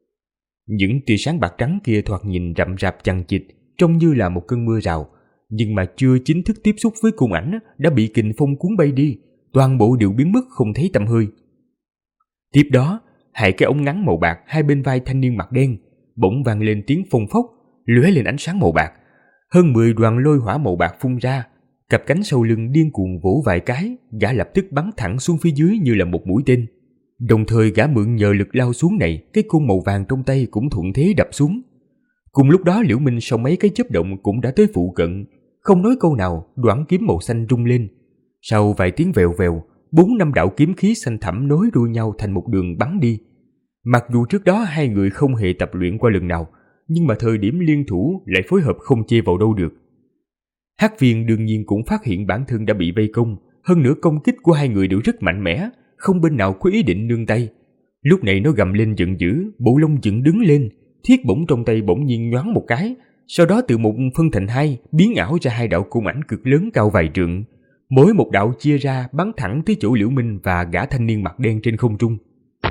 Những tia sáng bạc trắng kia thoạt nhìn rậm rạp chằng chịt, trông như là một cơn mưa rào, nhưng mà chưa chính thức tiếp xúc với côn ảnh đã bị kình phong cuốn bay đi, toàn bộ đều biến mất không thấy tăm hơi. Tiếp đó, hai cái ống ngắn màu bạc hai bên vai thanh niên mặt đen bỗng vang lên tiếng phông phốc, lóe lên ánh sáng màu bạc. Hơn 10 đoàn lôi hỏa màu bạc phun ra, cặp cánh sau lưng điên cuồng vỗ vài cái, gã lập tức bắn thẳng xuống phía dưới như là một mũi tên. Đồng thời gã mượn nhờ lực lao xuống này, cái côn màu vàng trong tay cũng thuận thế đập xuống. Cùng lúc đó Liễu Minh sau mấy cái chớp động cũng đã tới phụ cận, không nói câu nào, đoản kiếm màu xanh rung lên. Sau vài tiếng vèo vèo, 4-5 đạo kiếm khí xanh thẳm nối đuôi nhau thành một đường bắn đi. Mặc dù trước đó hai người không hề tập luyện qua lần nào, nhưng mà thời điểm liên thủ lại phối hợp không chê vào đâu được. Hắc viên đương nhiên cũng phát hiện bản thân đã bị vây công, hơn nữa công kích của hai người đều rất mạnh mẽ, không bên nào có ý định nương tay. Lúc này nó gầm lên giận dữ, bộ lông dựng đứng lên, thiết bổng trong tay bỗng nhiên nhoáng một cái, sau đó từ một phân thành hai, biến ảo ra hai đạo côn ảnh cực lớn cao vài trượng. Mỗi một đạo chia ra bắn thẳng tới chỗ Liễu Minh và gã thanh niên mặt đen trên không trung.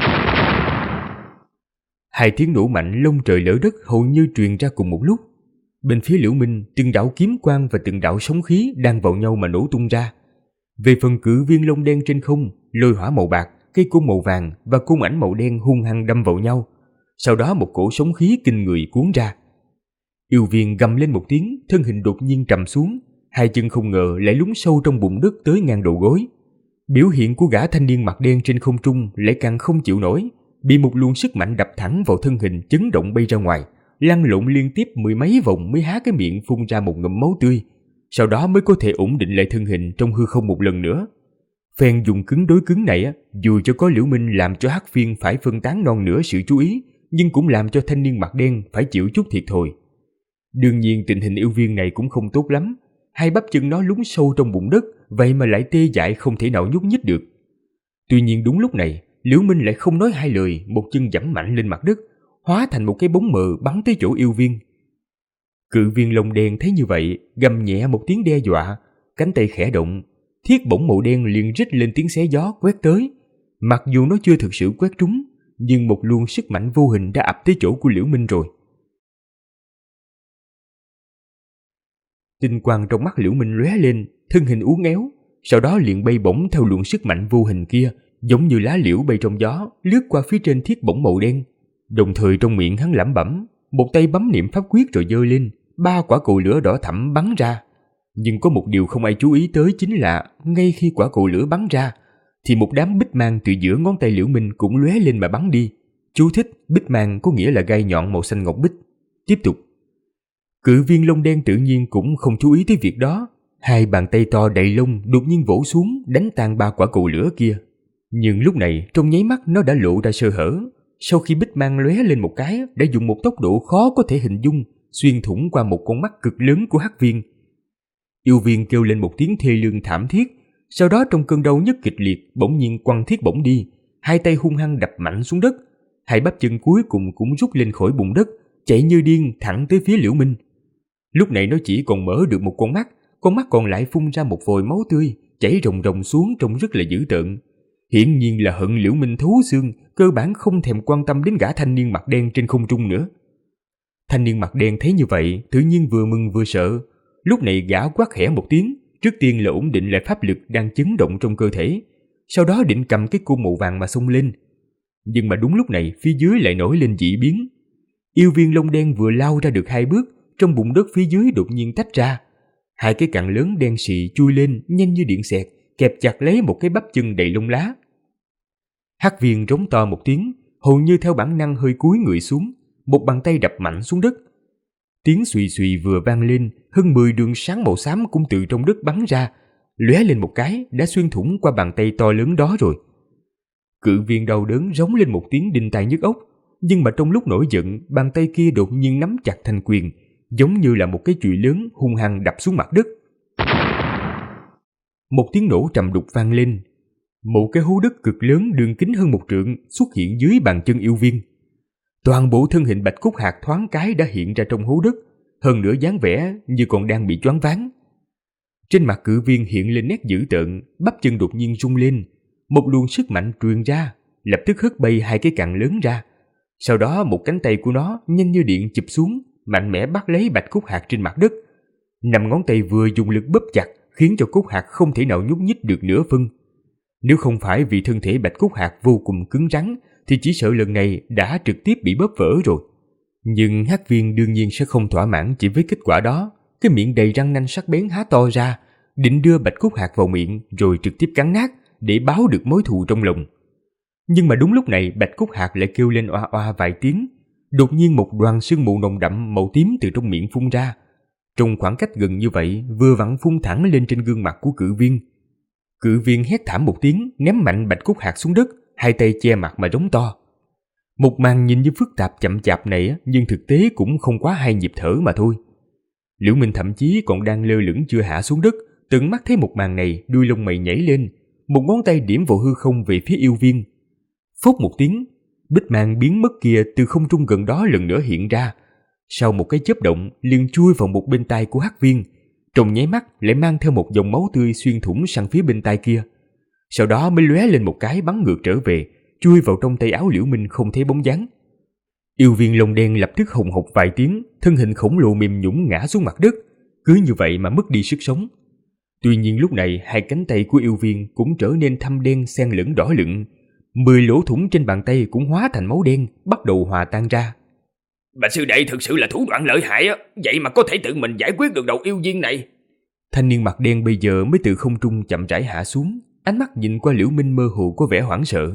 Hai tiếng nổ mạnh lông trời lở đất hầu như truyền ra cùng một lúc. Bên phía Liễu Minh, từng đạo kiếm quang và từng đạo sóng khí đang vào nhau mà nổ tung ra. Về phần cự viên lông đen trên không, lôi hỏa màu bạc, cây côn màu vàng và côn ảnh màu đen hung hăng đâm vào nhau. Sau đó một cổ sóng khí kinh người cuốn ra. Yêu viên gầm lên một tiếng, thân hình đột nhiên trầm xuống, hai chân không ngờ lại lún sâu trong bùn đất tới ngang đầu gối. Biểu hiện của gã thanh niên mặt đen trên không trung lại càng không chịu nổi, bị một luồng sức mạnh đập thẳng vào thân hình, chấn động bay ra ngoài, lăn lộn liên tiếp 10 mấy vòng mới há cái miệng phun ra một ngụm máu tươi, sau đó mới có thể ổn định lại thân hình trong hư không một lần nữa. Phen dùng cứng đối cứng này, dù cho có Liễu Minh làm cho Hắc viên phải phân tán non nửa sự chú ý, nhưng cũng làm cho thanh niên mặt đen phải chịu chút thiệt thòi. Đương nhiên tình hình yêu viên này cũng không tốt lắm, hai bắp chân nó lún sâu trong bùn đất, vậy mà lại tê dại không thể nào nhúc nhích được. Tuy nhiên đúng lúc này, Liễu Minh lại không nói hai lời, một chân giẫm mạnh lên mặt đất, hóa thành một cái bóng mờ bắn tới chỗ yêu viên. Cự viên lông đen thấy như vậy, gầm nhẹ một tiếng đe dọa, cánh tay khẽ động, thiết bổng màu đen liền rít lên tiếng xé gió quét tới. Mặc dù nó chưa thực sự quét trúng, nhưng một luồng sức mạnh vô hình đã ập tới chỗ của Liễu Minh rồi. Tinh quang trong mắt Liễu Minh lóe lên, thân hình uốn éo, sau đó liền bay bổng theo luồng sức mạnh vô hình kia, giống như lá liễu bay trong gió, lướt qua phía trên thiết bổng màu đen. Đồng thời trong miệng hắn lẩm bẩm, một tay bấm niệm pháp quyết rồi giơ lên, 3 quả cầu lửa đỏ thẫm bắn ra. Nhưng có một điều không ai chú ý tới chính là ngay khi quả cầu lửa bắn ra, thì một đám bích mang từ giữa ngón tay Liễu Minh cũng lóe lên mà bắn đi. Chú thích: bích mang có nghĩa là gai nhọn màu xanh ngọc bích. Tiếp tục. Cự viên lông đen tự nhiên cũng không chú ý tới việc đó, 2 bàn tay to đầy lông đột nhiên vỗ xuống đánh tan 3 quả cầu lửa kia. Nhưng lúc này trong nháy mắt nó đã lộ ra sơ hở. Sau khi bích mang lóe lên một cái, đã dùng một tốc độ khó có thể hình dung xuyên thủng qua một con mắt cực lớn của Hắc Viên. Yêu Viên kêu lên một tiếng thê lương thảm thiết, sau đó trong cơn đau nhức kịch liệt bỗng nhiên quăng thiết bổng đi, 2 tay hung hăng đập mạnh xuống đất, 2 bắp chân cuối cùng cũng rút lên khỏi bùn đất, chạy như điên thẳng tới phía Liễu Minh. Lúc này nó chỉ còn mở được một con mắt còn lại phun ra một vòi máu tươi, chảy ròng ròng xuống trông rất là dữ tợn. Hiển nhiên là hận Liễu Minh thấu xương, cơ bản không thèm quan tâm đến gã thanh niên mặt đen trên không trung nữa. Thanh niên mặt đen thấy như vậy, tự nhiên vừa mừng vừa sợ. Lúc này gã quát khẽ một tiếng, trước tiên là ổn định lại pháp lực đang chấn động trong cơ thể, sau đó định cầm cái côn màu vàng mà xông lên. Nhưng mà đúng lúc này phía dưới lại nổi lên dị biến. Yêu Viên lông đen vừa lao ra được 2 bước, trong bụng đất phía dưới đột nhiên tách ra. 2 cái cặn lớn đen xì chui lên nhanh như điện xẹt, kẹp chặt lấy một cái bắp chân đầy lông lá. Hắc Viên rống to một tiếng, hầu như theo bản năng hơi cúi người xuống, một bàn tay đập mạnh xuống đất. Tiếng xùy xùy vừa vang lên, hơn 10 đường sáng màu xám cũng từ trong đất bắn ra, lóe lên một cái đã xuyên thủng qua bàn tay to lớn đó rồi. Cự viên đau đớn rống lên một tiếng đinh tai nhức óc, nhưng mà trong lúc nổi giận, bàn tay kia đột nhiên nắm chặt thành quyền, giống như là một cái chùy lớn hung hăng đập xuống mặt đất. Một tiếng nổ trầm đục vang lên, một cái hố đất cực lớn đường kính hơn 1 trượng xuất hiện dưới bàn chân Yêu Viên. Toàn bộ thân hình Bạch Cốt Hạc thoáng cái đã hiện ra trong hố đất, hơn nữa dáng vẻ như còn đang bị choáng váng. Trên mặt cự viên hiện lên nét dữ tợn, bắp chân đột nhiên rung lên, một luồng sức mạnh truyền ra, lập tức hất bay 2 cái cặn lớn ra. Sau đó một cánh tay của nó nhanh như điện chụp xuống, mạnh mẽ bắt lấy Bạch Cốt Hạc trên mặt đất. 5 ngón tay vừa dùng lực bóp chặt, khiến cho Cốt Hạc không thể nào nhúc nhích được nửa phân. Nếu không phải vì thân thể Bạch Cốt Hạc vô cùng cứng rắn, thì chỉ sợ lần này đã trực tiếp bị bóp vỡ rồi. Nhưng Hắc Viên đương nhiên sẽ không thỏa mãn chỉ với kết quả đó, cái miệng đầy răng nanh sắc bén há to ra, định đưa Bạch Cốt Hạc vào miệng rồi trực tiếp cắn nát để báo được mối thù trong lòng. Nhưng mà đúng lúc này Bạch Cốt Hạc lại kêu lên oa oa vài tiếng, đột nhiên một đoàn sương mù nồng đậm màu tím từ trong miệng phun ra. Trong khoảng cách gần như vậy, vừa vặn phun thẳng lên trên gương mặt của cự viên. Cự viên hét thảm một tiếng, ném mạnh Bạch Cốt Hạc xuống đất, 2 tay che mặt mà rống to. Một màn nhìn như phức tạp chậm chạp này, nhưng thực tế cũng không quá 2 nhịp thở mà thôi. Liễu Minh thậm chí còn đang lơ lửng chưa hạ xuống đất, tận mắt thấy một màn này, đuôi lông mày nhảy lên, một ngón tay điểm vào hư không về phía Yêu Viên. Phốc một tiếng, bích màn biến mất kia từ không trung gần đó lần nữa hiện ra. Sau một cái chớp động, liền chui vào một bên tai của Hắc Viên, trong nháy mắt lại mang theo một dòng máu tươi xuyên thủng sang phía bên tai kia. Sau đó mới lóe lên một cái bắn ngược trở về, chui vào trong tay áo Liễu Minh không thấy bóng dáng. Yêu Viên lông đen lập tức hồng hộc vài tiếng, thân hình khổng lồ mềm nhũn ngã xuống mặt đất, cứ như vậy mà mất đi sức sống. Tuy nhiên lúc này 2 cánh tay của Yêu Viên cũng trở nên thâm đen xen lẫn đỏ lựng, 10 lỗ thủng trên bàn tay cũng hóa thành máu đen, bắt đầu hòa tan ra. Bạch sư đệ thực sự là thủ đoạn lợi hại á, vậy mà có thể tự mình giải quyết được đầu yêu viên này. Thanh niên mặt đen bây giờ mới từ không trung chậm rãi hạ xuống, ánh mắt nhìn qua Liễu Minh mơ hồ có vẻ hoảng sợ.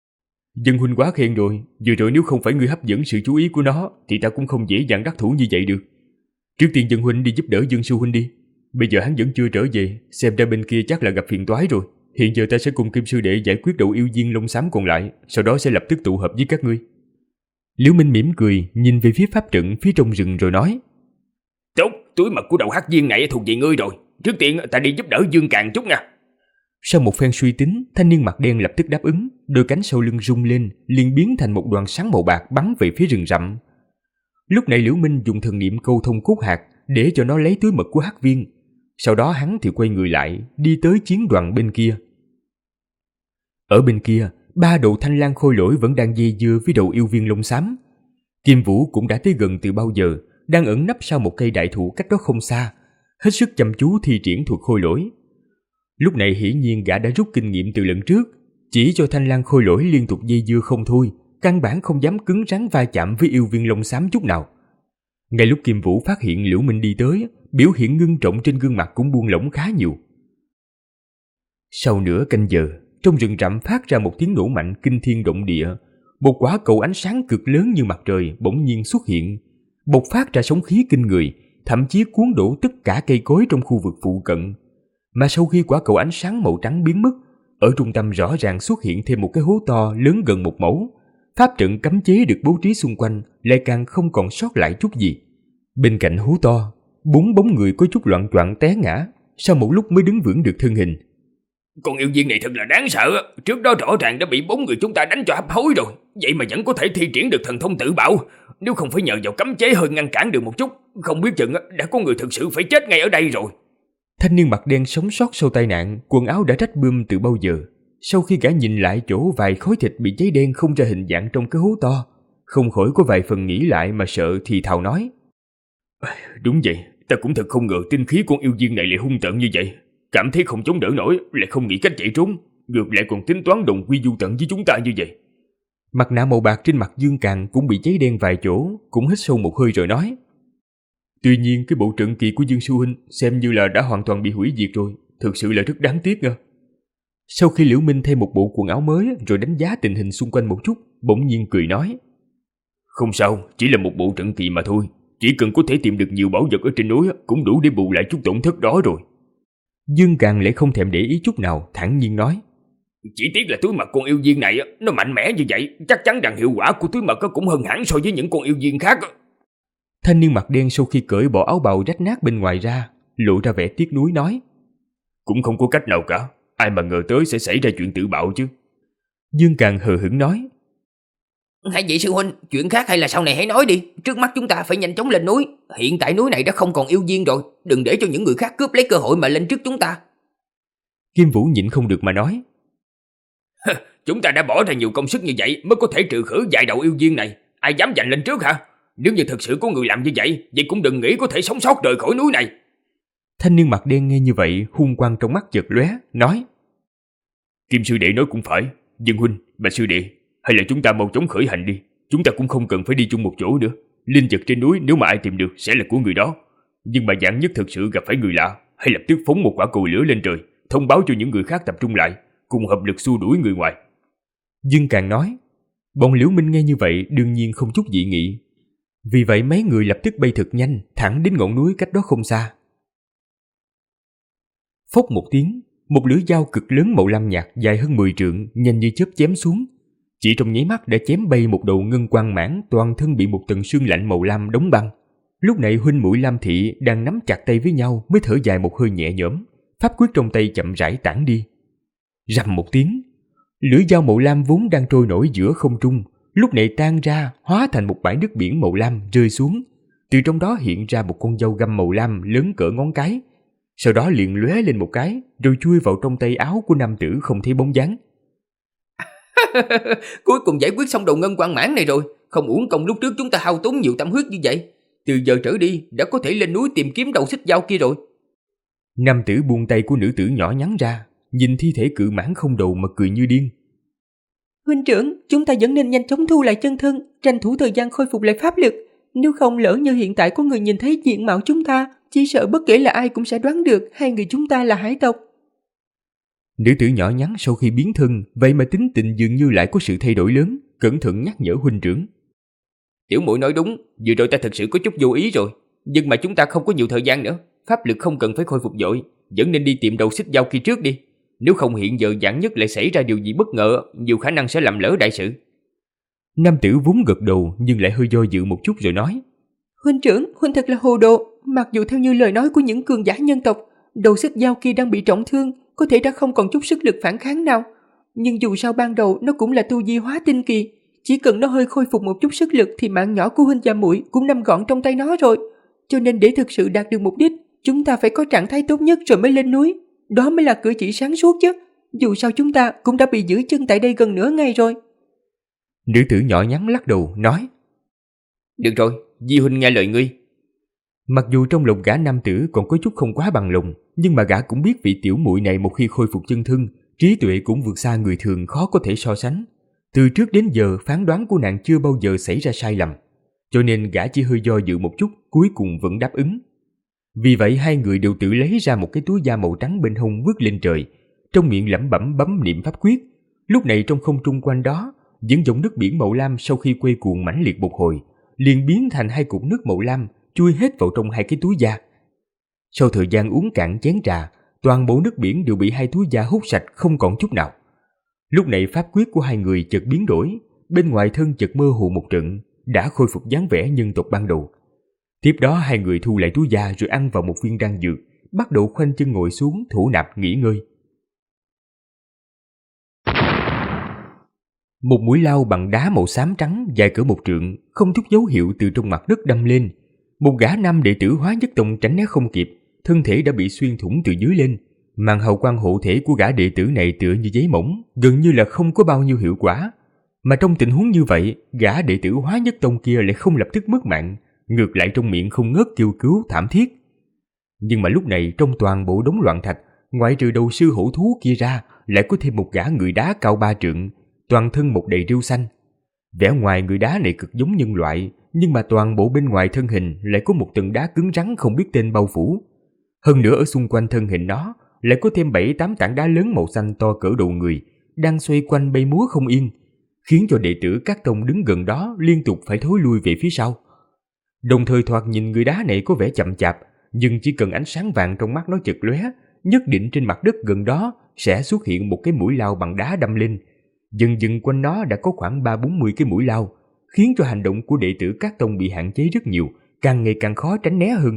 Dân huynh quá khen rồi, vừa rồi nếu không phải ngươi hấp dẫn sự chú ý của nó thì ta cũng không dễ dàng đắc thủ như vậy được. Trước tiên dân huynh đi giúp đỡ Dương sư huynh đi. Bây giờ hắn vẫn chưa trở về, xem ra bên kia chắc là gặp phiền toái rồi. Hiện giờ ta sẽ cùng Kim sư đệ giải quyết đầu yêu viên lông xám còn lại, sau đó sẽ lập tức tụ hợp với các ngươi. Liễu Minh mỉm cười, nhìn về phía pháp trận phía trong rừng rồi nói: Tốt, túi mật của đầu hắc viên này thuộc về ngươi rồi. Trước tiên ta đi giúp đỡ Dương Càn chút nha. Sau một phen suy tính, thanh niên mặt đen lập tức đáp ứng, đôi cánh sau lưng rung lên, liền biến thành một đoàn sáng màu bạc bắn về phía rừng rậm. Lúc này Liễu Minh dùng thần niệm câu thông Cốt Hạc để cho nó lấy túi mật của Hắc Viên. Sau đó hắn thì quay người lại, đi tới chiến đoàn bên kia. Ở bên kia, 3 đầu thanh lang khôi lỗi vẫn đang dây dưa với đầu yêu viên lông xám. Kim Vũ cũng đã tới gần từ bao giờ, đang ẩn nấp sau một cây đại thụ cách đó không xa, hết sức chăm chú thi triển thuật khôi lỗi. Lúc này hiển nhiên gã đã rút kinh nghiệm từ lần trước, chỉ cho Thanh Lang Khôi Lỗi liên tục dây dưa không thôi, căn bản không dám cứng rắn va chạm với yêu viên lông xám chút nào. Ngay lúc Kim Vũ phát hiện Liễu Minh đi tới, biểu hiện ngưng trọng trên gương mặt cũng buông lỏng khá nhiều. Sau nửa canh giờ, trong rừng rậm phát ra một tiếng nổ mạnh kinh thiên động địa. Một quả cầu ánh sáng cực lớn như mặt trời bỗng nhiên xuất hiện, bộc phát ra sóng khí kinh người, thậm chí cuốn đổ tất cả cây cối trong khu vực phụ cận. Mà sau khi quả cầu ánh sáng màu trắng biến mất, ở trung tâm rõ ràng xuất hiện thêm một cái hố to lớn gần 1 mẫu. Pháp trận cấm chế được bố trí xung quanh lại càng không còn sót lại chút gì. Bên cạnh hố to, 4 bóng người có chút loạng choạng té ngã, sau một lúc mới đứng vững được thân hình. Con yêu viên này thật là đáng sợ. Trước đó rõ ràng đã bị 4 người chúng ta đánh cho hấp hối rồi, vậy mà vẫn có thể thi triển được thần thông tự bạo. Nếu không phải nhờ vào cấm chế hơi ngăn cản được một chút, không biết chừng đã có người thực sự phải chết ngay ở đây rồi. Thanh niên mặt đen sống sót sau tai nạn, quần áo đã rách bươm từ bao giờ. Sau khi gã nhìn lại chỗ vài khối thịt bị cháy đen không ra hình dạng trong cái hố to, không khỏi có vài phần nghĩ lại mà sợ thì thào nói. Đúng vậy, ta cũng thật không ngờ tinh khí con yêu viên này lại hung tợn như vậy. Cảm thấy không chống đỡ nổi, lại không nghĩ cách chạy trốn, ngược lại còn tính toán đồng quy du tận với chúng ta như vậy. Mặt nạ màu bạc trên mặt Dương Càn cũng bị cháy đen vài chỗ, cũng hít sâu một hơi rồi nói. Tuy nhiên cái bộ trận kỳ của Dương Sư Huynh xem như là đã hoàn toàn bị hủy diệt rồi, thực sự là rất đáng tiếc nha. Sau khi Liễu Minh thêm một bộ quần áo mới rồi đánh giá tình hình xung quanh một chút, bỗng nhiên cười nói. Không sao, chỉ là một bộ trận kỳ mà thôi. Chỉ cần có thể tìm được nhiều bảo vật ở trên núi cũng đủ để bù lại chút tổn thất đó rồi. Dương Càn lại không thèm để ý chút nào, thản nhiên nói. Chỉ tiếc là túi mật con yêu viên này nó mạnh mẽ như vậy, chắc chắn rằng hiệu quả của túi mật cũng hơn hẳn so với những con yêu viên khác. Thanh niên mặt đen sau khi cởi bỏ áo bào rách nát bên ngoài ra, lộ ra vẻ tiếc nuối nói. Cũng không có cách nào cả, ai mà ngờ tới sẽ xảy ra chuyện tự bạo chứ. Dương Càn hờ hững nói. Hay vậy sư huynh, chuyện khác hay là sau này hãy nói đi. Trước mắt chúng ta phải nhanh chóng lên núi. Hiện tại núi này đã không còn yêu viên rồi, đừng để cho những người khác cướp lấy cơ hội mà lên trước chúng ta. Kim Vũ nhịn không được mà nói. Chúng ta đã bỏ ra nhiều công sức như vậy mới có thể trừ khử vài đầu yêu viên này, ai dám giành lên trước hả? Nếu như thật sự có người làm như vậy cũng đừng nghĩ có thể sống sót rời khỏi núi này. Thanh niên mặt đen nghe như vậy, hung quang trong mắt chợt lóe, nói. Kim sư đệ nói cũng phải, Dương huynh, Bạch sư đệ, hay là chúng ta mau chóng khởi hành đi. Chúng ta cũng không cần phải đi chung một chỗ nữa. Linh vật trên núi nếu mà ai tìm được sẽ là của người đó. Nhưng mà vạn nhất thực sự gặp phải người lạ, hãy lập tức phóng một quả cầu lửa lên trời, thông báo cho những người khác tập trung lại, cùng hợp lực xua đuổi người ngoài. Dương Càn nói. Bọn Liễu Minh nghe như vậy đương nhiên không chút dị nghị. Vì vậy mấy người lập tức bay thật nhanh, thẳng đến ngọn núi cách đó không xa. Phốc một tiếng, một lưỡi dao cực lớn màu lam nhạt dài hơn 10 trượng nhanh như chớp chém xuống. Chỉ trong nháy mắt đã chém bay một đầu ngân quang mãng, toàn thân bị một tầng sương lạnh màu lam đóng băng. Lúc này huynh muội Lam Thị đang nắm chặt tay với nhau mới thở dài một hơi nhẹ nhõm, pháp quyết trong tay chậm rãi tản đi. Rầm một tiếng, lưỡi dao màu lam vốn đang trôi nổi giữa không trung, lúc này tan ra hóa thành một bãi nước biển màu lam rơi xuống. Từ trong đó hiện ra một con dao găm màu lam lớn cỡ ngón cái, sau đó liền lóe lên một cái rồi chui vào trong tay áo của nam tử không thấy bóng dáng. Cuối cùng giải quyết xong đầu ngân quang mãn này rồi, không uổng công lúc trước chúng ta hao tốn nhiều tâm huyết như vậy. Từ giờ trở đi đã có thể lên núi tìm kiếm đầu xích dao kia rồi. Nam tử buông tay của nữ tử nhỏ nhắn ra, nhìn thi thể cự mãng không đầu mà cười như điên. Huynh trưởng, chúng ta vẫn nên nhanh chóng thu lại chân thân, tranh thủ thời gian khôi phục lại pháp lực. Nếu không lỡ như hiện tại có người nhìn thấy diện mạo chúng ta, chỉ sợ bất kể là ai cũng sẽ đoán được hai người chúng ta là hải tộc. Nữ tử nhỏ nhắn sau khi biến thân, vậy mà tính tình dường như lại có sự thay đổi lớn, cẩn thận nhắc nhở huynh trưởng. Tiểu muội nói đúng, vừa rồi ta thật sự có chút vô ý rồi. Nhưng mà chúng ta không có nhiều thời gian nữa, pháp lực không cần phải khôi phục vội, vẫn nên đi tìm đầu xích dao kia trước đi. Nếu không hiện giờ vạn nhất lại xảy ra điều gì bất ngờ, nhiều khả năng sẽ làm lỡ đại sự. Nam tử vốn gật đầu nhưng lại hơi do dự một chút rồi nói. Huynh trưởng, huynh thật là hồ đồ. Mặc dù theo như lời nói của những cường giả nhân tộc, đầu xích dao kia đang bị trọng thương, có thể đã không còn chút sức lực phản kháng nào. Nhưng dù sao ban đầu nó cũng là tu vi hóa tinh kỳ, chỉ cần nó hơi khôi phục một chút sức lực thì mạng nhỏ của huynh và muội cũng nằm gọn trong tay nó rồi. Cho nên để thực sự đạt được mục đích, chúng ta phải có trạng thái tốt nhất rồi mới lên núi. Đó mới là cử chỉ sáng suốt chứ. Dù sao chúng ta cũng đã bị giữ chân tại đây gần nửa ngày rồi. Nữ tử nhỏ nhắn lắc đầu nói. Được rồi, Di huynh nghe lời ngươi. Mặc dù trong lòng gã nam tử còn có chút không quá bằng lòng, nhưng mà gã cũng biết vị tiểu muội này một khi khôi phục chân thân, trí tuệ cũng vượt xa người thường, khó có thể so sánh. Từ trước đến giờ phán đoán của nàng chưa bao giờ xảy ra sai lầm, cho nên gã chỉ hơi do dự một chút, cuối cùng vẫn đáp ứng. Vì vậy hai người đều tự lấy ra một cái túi da màu trắng bên hông vứt lên trời, trong miệng lẩm bẩm bấm niệm pháp quyết. Lúc này trong không trung quanh đó, những dòng nước biển màu lam sau khi quay cuồng mãnh liệt một hồi, liền biến thành hai cục nước màu lam chui hết vào trong hai cái túi da. Sau thời gian uống cạn chén trà, toàn bộ nước biển đều bị hai túi da hút sạch không còn chút nào. Lúc này pháp quyết của hai người chợt biến đổi, bên ngoài thân chợt mơ hồ một trận, đã khôi phục dáng vẻ nhân tộc ban đầu. Tiếp đó hai người thu lại túi da rồi ăn vào một viên đan dược, bắt đầu khoanh chân ngồi xuống thủ nạp nghỉ ngơi. Một mũi lao bằng đá màu xám trắng dài cỡ 1 trượng, không chút dấu hiệu từ trong mặt đất đâm lên. Một gã nam đệ tử Hóa Nhất Tông tránh né không kịp, thân thể đã bị xuyên thủng từ dưới lên. Màn hào quang hộ thể của gã đệ tử này tựa như giấy mỏng, gần như là không có bao nhiêu hiệu quả. Mà trong tình huống như vậy, gã đệ tử Hóa Nhất Tông kia lại không lập tức mất mạng, ngược lại trong miệng không ngớt kêu cứu thảm thiết. Nhưng mà lúc này trong toàn bộ đống loạn thạch, ngoại trừ đầu sư hổ thú kia ra, lại có thêm một gã người đá cao 3 trượng, toàn thân một đầy rêu xanh. Vẻ ngoài người đá này cực giống nhân loại, nhưng mà toàn bộ bên ngoài thân hình lại có một tầng đá cứng rắn không biết tên bao phủ. Hơn nữa ở xung quanh thân hình nó lại có thêm 7-8 tảng đá lớn màu xanh to cỡ đầu người, đang xoay quanh bay múa không yên, khiến cho đệ tử các tông đứng gần đó liên tục phải thối lui về phía sau. Đồng thời thoạt nhìn người đá này có vẻ chậm chạp, nhưng chỉ cần ánh sáng vàng trong mắt nó chợt lóe, nhất định trên mặt đất gần đó sẽ xuất hiện một cái mũi lao bằng đá đâm lên. Dần dần quanh nó đã có khoảng 30-40 cái mũi lao, khiến cho hành động của đệ tử các tông bị hạn chế rất nhiều, càng ngày càng khó tránh né hơn.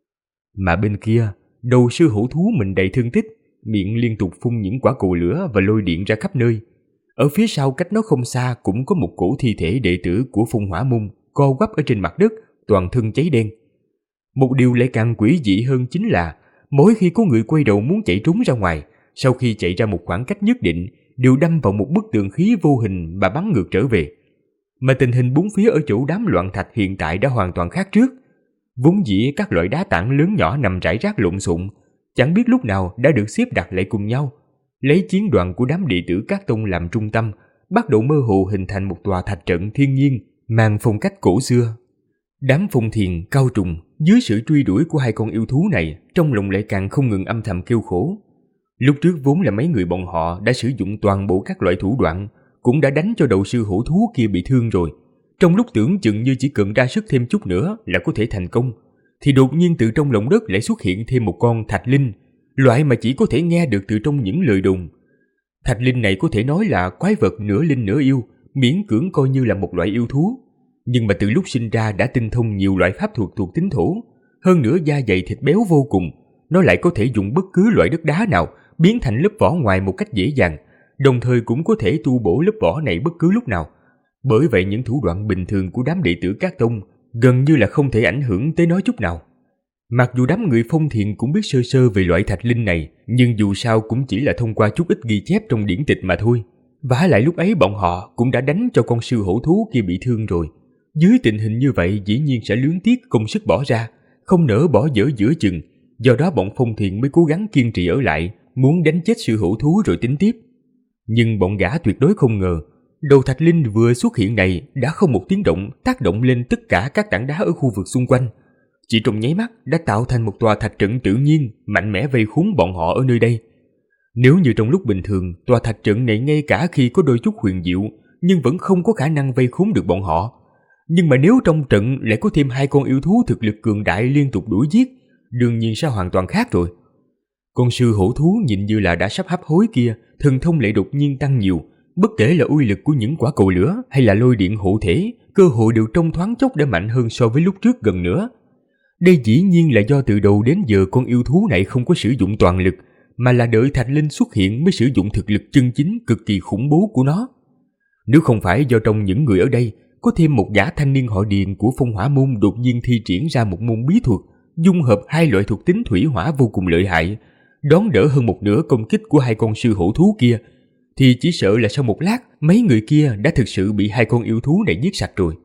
Mà bên kia, đầu sư hổ thú mình đầy thương tích, miệng liên tục phun những quả cầu lửa và lôi điện ra khắp nơi. Ở phía sau cách nó không xa cũng có một cổ thi thể đệ tử của Phong Hỏa Môn co quắp ở trên mặt đất, toàn thân cháy đen. Một điều lại càng quỷ dị hơn chính là mỗi khi có người quay đầu muốn chạy trốn ra ngoài, sau khi chạy ra một khoảng cách nhất định đều đâm vào một bức tường khí vô hình và bắn ngược trở về. Mà tình hình bốn phía ở chỗ đám loạn thạch hiện tại đã hoàn toàn khác trước. Vốn dĩ các loại đá tảng lớn nhỏ nằm rải rác lộn xộn, chẳng biết lúc nào đã được xếp đặt lại cùng nhau, lấy chiến đoàn của đám đệ tử các tông làm trung tâm, bắt đầu mơ hồ hình thành một tòa thạch trận thiên nhiên mang phong cách cổ xưa. Đám phong thiền, cao trùng dưới sự truy đuổi của hai con yêu thú này, trong lòng lại càng không ngừng âm thầm kêu khổ. Lúc trước vốn là mấy người bọn họ đã sử dụng toàn bộ các loại thủ đoạn, cũng đã đánh cho đầu sư hổ thú kia bị thương rồi. Trong lúc tưởng chừng như chỉ cần ra sức thêm chút nữa là có thể thành công, thì đột nhiên từ trong lòng đất lại xuất hiện thêm một con thạch linh, loại mà chỉ có thể nghe được từ trong những lời đồn. Thạch linh này có thể nói là quái vật nửa linh nửa yêu, miễn cưỡng coi như là một loại yêu thú. Nhưng mà từ lúc sinh ra đã tinh thông nhiều loại pháp thuật thuộc tính thổ, hơn nữa da dày thịt béo vô cùng, nó lại có thể dùng bất cứ loại đất đá nào biến thành lớp vỏ ngoài một cách dễ dàng, đồng thời cũng có thể tu bổ lớp vỏ này bất cứ lúc nào. Bởi vậy những thủ đoạn bình thường của đám đệ tử các tông gần như là không thể ảnh hưởng tới nó chút nào. Mặc dù đám người phong thiền cũng biết sơ sơ về loại thạch linh này, nhưng dù sao cũng chỉ là thông qua chút ít ghi chép trong điển tịch mà thôi. Vả lại lúc ấy bọn họ cũng đã đánh cho con sư hổ thú kia bị thương rồi. Dưới tình hình như vậy dĩ nhiên sẽ luyến tiếc công sức bỏ ra, không nỡ bỏ dở giữa chừng. Do đó bọn phong thiền mới cố gắng kiên trì ở lại, muốn đánh chết sư hổ thú rồi tính tiếp. Nhưng bọn gã tuyệt đối không ngờ, đầu thạch linh vừa xuất hiện này đã không một tiếng động tác động lên tất cả các tảng đá ở khu vực xung quanh. Chỉ trong nháy mắt đã tạo thành một tòa thạch trận tự nhiên mạnh mẽ vây khốn bọn họ ở nơi đây. Nếu như trong lúc bình thường tòa thạch trận này ngay cả khi có đôi chút huyền diệu nhưng vẫn không có khả năng vây khốn được bọn họ. Nhưng mà nếu trong trận lại có thêm hai con yêu thú thực lực cường đại liên tục đuổi giết, đương nhiên sẽ hoàn toàn khác rồi. Con sư hổ thú nhìn như là đã sắp hấp hối kia, thần thông lại đột nhiên tăng nhiều, bất kể là uy lực của những quả cầu lửa hay là lôi điện hộ thể, cơ hội đều trong thoáng chốc đã mạnh hơn so với lúc trước gần nữa. Đây dĩ nhiên là do từ đầu đến giờ con yêu thú này không có sử dụng toàn lực, mà là đợi thạch linh xuất hiện mới sử dụng thực lực chân chính cực kỳ khủng bố của nó. Nếu không phải do trong những người ở đây có thêm một gã thanh niên họ Điền của Phong Hỏa Môn đột nhiên thi triển ra một môn bí thuật dung hợp hai loại thuộc tính thủy hỏa vô cùng lợi hại, đón đỡ hơn một nửa công kích của hai con sư hổ thú kia, thì chỉ sợ là sau một lát mấy người kia đã thực sự bị hai con yêu thú này giết sạch rồi.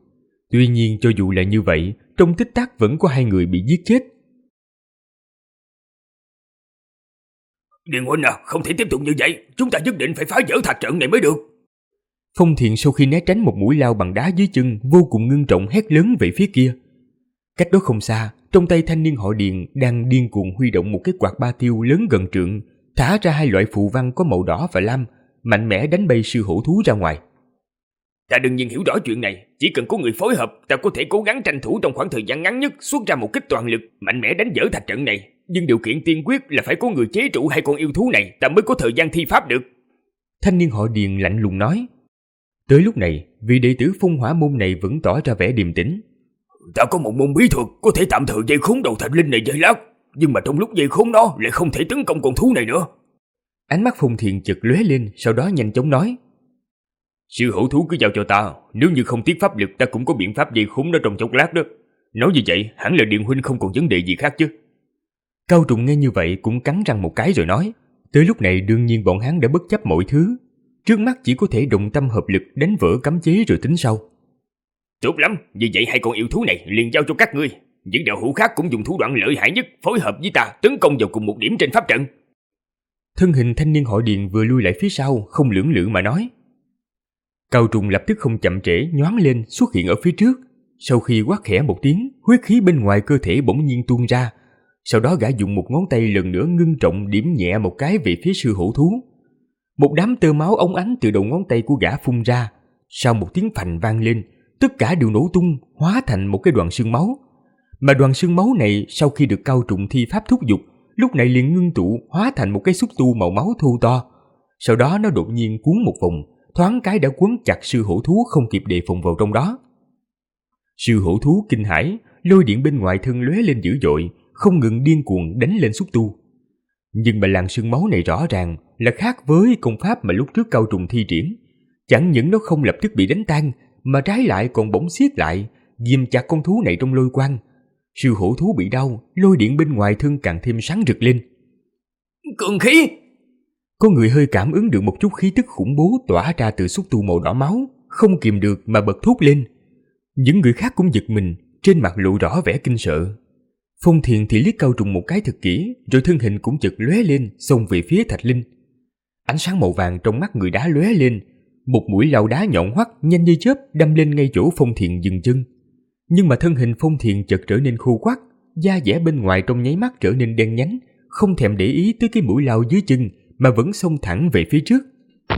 Tuy nhiên cho dù là như vậy, trong tích tắc vẫn có 2 người bị giết chết. Điền huynh à, không thể tiếp tục như vậy, chúng ta nhất định phải phá vỡ thạch trận này mới được. Phong Thiền sau khi né tránh một mũi lao bằng đá dưới chân, vô cùng ngưng trọng hét lớn về phía kia. Cách đó không xa, trong tay thanh niên họ Điền đang điên cuồng huy động một cái quạt ba tiêu lớn gần trượng, thả ra 2 loại phù văn có màu đỏ và lam, mạnh mẽ đánh bay sư hổ thú ra ngoài. Ta đương nhiên hiểu rõ chuyện này, chỉ cần có người phối hợp, ta có thể cố gắng tranh thủ trong khoảng thời gian ngắn nhất xuất ra một kích toàn lực, mạnh mẽ đánh vỡ thạch trận này. Nhưng điều kiện tiên quyết là phải có người chế trụ 2 con yêu thú này, ta mới có thời gian thi pháp được. Thanh niên họ Điền lạnh lùng nói. Tới lúc này, vị đệ tử Phong Hỏa môn này vẫn tỏ ra vẻ điềm tĩnh. Ta có một môn bí thuật có thể tạm thời dây khốn đầu thạch linh này dây lát, nhưng mà trong lúc dây khốn nó lại không thể tấn công con thú này nữa. Ánh mắt Phong Thiền chợt lóe lên, sau đó nhanh chóng nói. Sư hổ thú cứ giao cho ta, nếu như không tiếc pháp lực ta cũng có biện pháp dây khốn nó trong chốc lát đó. Nói như vậy, hẳn là Điền huynh không còn vấn đề gì khác chứ. Cao Trùng nghe như vậy cũng cắn răng một cái rồi nói. Tới lúc này đương nhiên bọn hắn đã bất chấp mọi thứ, trước mắt chỉ có thể đồng tâm hợp lực đánh vỡ cấm chế rồi tính sau. Tốt lắm, như vậy 2 con yêu thú này liền giao cho các ngươi. Những đạo hữu khác cũng dùng thủ đoạn lợi hại nhất phối hợp với ta tấn công vào cùng một điểm trên pháp trận. Thân hình thanh niên họ Điền vừa lui lại phía sau, không lưỡng lự mà nói. Cao Trùng lập tức không chậm trễ nhoáng lên xuất hiện ở phía trước. Sau khi quát khẽ một tiếng, huyết khí bên ngoài cơ thể bỗng nhiên tuôn ra. Sau đó gã dùng một ngón tay lần nữa ngưng trọng điểm nhẹ một cái về phía sư hổ thú. Một đám tơ máu óng ánh từ đầu ngón tay của gã phun ra. Sau một tiếng phành vang lên, tất cả đều nổ tung, hóa thành một cái đoàn xương máu. Mà đoàn xương máu này sau khi được Cao Trùng thi pháp thúc giục, lúc này liền ngưng tụ hóa thành một cái xúc tu màu máu thô to. Sau đó nó đột nhiên cuốn một vòng, thoáng cái đã quấn chặt sư hổ thú không kịp đề phòng vào trong đó. Sư hổ thú kinh hãi, lôi điện bên ngoài thân lóe lên dữ dội, không ngừng điên cuồng đánh lên xúc tu. Nhưng mà làn sương máu này rõ ràng là khác với công pháp mà lúc trước Cao Trùng thi triển. Chẳng những nó không lập tức bị đánh tan, mà trái lại còn bỗng siết lại, ghim chặt con thú này trong lôi quang. Sư hổ thú bị đau, lôi điện bên ngoài thân càng thêm sáng rực lên. Cường khí! Có người hơi cảm ứng được một chút khí tức khủng bố tỏa ra từ xúc tu màu đỏ máu, không kìm được mà bật thốt lên. Những người khác cũng giật mình, trên mặt lộ rõ vẻ kinh sợ. Phong Thiền thì liếc Cao Trùng một cái thật kỹ, rồi thân hình cũng chợt lóe lên, xông về phía Thạch Linh. Ánh sáng màu vàng trong mắt người đá lóe lên, một mũi lao đá nhọn hoắt nhanh như chớp đâm lên ngay chỗ Phong Thiền dừng chân. Nhưng mà thân hình Phong Thiền chợt trở nên khô quắt, da dẻ bên ngoài trong nháy mắt trở nên đen nhánh, không thèm để ý tới cái mũi lao dưới chân mà vẫn xông thẳng về phía trước.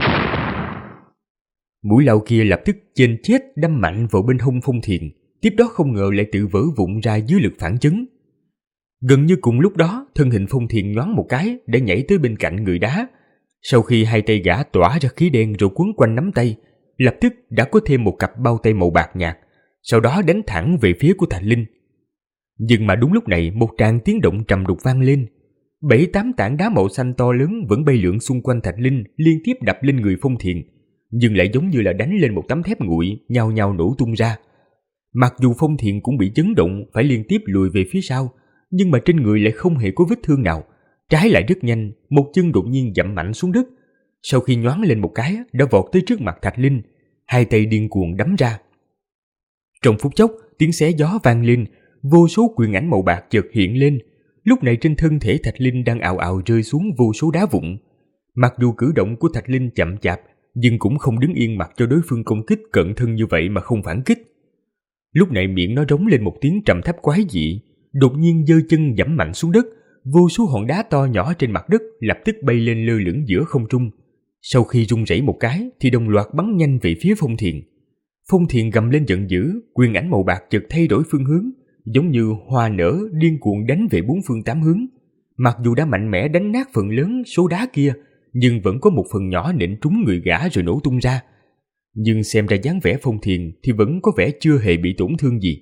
Mũi lao kia lập tức chênh chết đâm mạnh vào bên hông Phong Thiền, tiếp đó không ngờ lại tự vỡ vụn ra dưới lực phản chấn. Gần như cùng lúc đó, thân hình Phong Thiền nhoáng một cái để nhảy tới bên cạnh người đá. Sau khi 2 tay gã tỏa ra khí đen rồi quấn quanh nắm tay, lập tức đã có thêm một cặp bao tay màu bạc nhạt, sau đó đánh thẳng về phía của Thạch Linh. Nhưng mà đúng lúc này một tràng tiếng động trầm đục vang lên. 7-8 tảng đá màu xanh to lớn vẫn bay lượn xung quanh Thạch Linh, liên tiếp đập lên người Phong Thiền, nhưng lại giống như là đánh lên một tấm thép nguội, nhao nhao nổ tung ra. Mặc dù Phong Thiền cũng bị chấn động, phải liên tiếp lùi về phía sau, nhưng mà trên người lại không hề có vết thương nào. Trái lại rất nhanh, một chân đột nhiên dậm mạnh xuống đất. Sau khi nhoáng lên một cái, đã vọt tới trước mặt Thạch Linh, 2 tay điên cuồng đấm ra. Trong phút chốc, tiếng xé gió vang lên, vô số quyền ảnh màu bạc chợt hiện lên. Lúc này trên thân thể Thạch Linh đang ào ào rơi xuống vô số đá vụn. Mặc dù cử động của Thạch Linh chậm chạp, nhưng cũng không đứng yên mặc cho đối phương công kích cận thân như vậy mà không phản kích. Lúc này miệng nó rống lên một tiếng trầm thấp quái dị, đột nhiên giơ chân giẫm mạnh xuống đất, vô số hòn đá to nhỏ trên mặt đất lập tức bay lên lơ lửng giữa không trung. Sau khi rung rẩy một cái thì đồng loạt bắn nhanh về phía Phong Thiền. Phong Thiền gầm lên giận dữ, quyền ảnh màu bạc chợt thay đổi phương hướng, giống như hoa nở điên cuồng đánh về 4 phương 8 hướng. Mặc dù đã mạnh mẽ đánh nát phần lớn số đá kia, nhưng vẫn có một phần nhỏ nện trúng người gã rồi nổ tung ra. Nhưng xem ra dáng vẻ Phong Thiền thì vẫn có vẻ chưa hề bị tổn thương gì.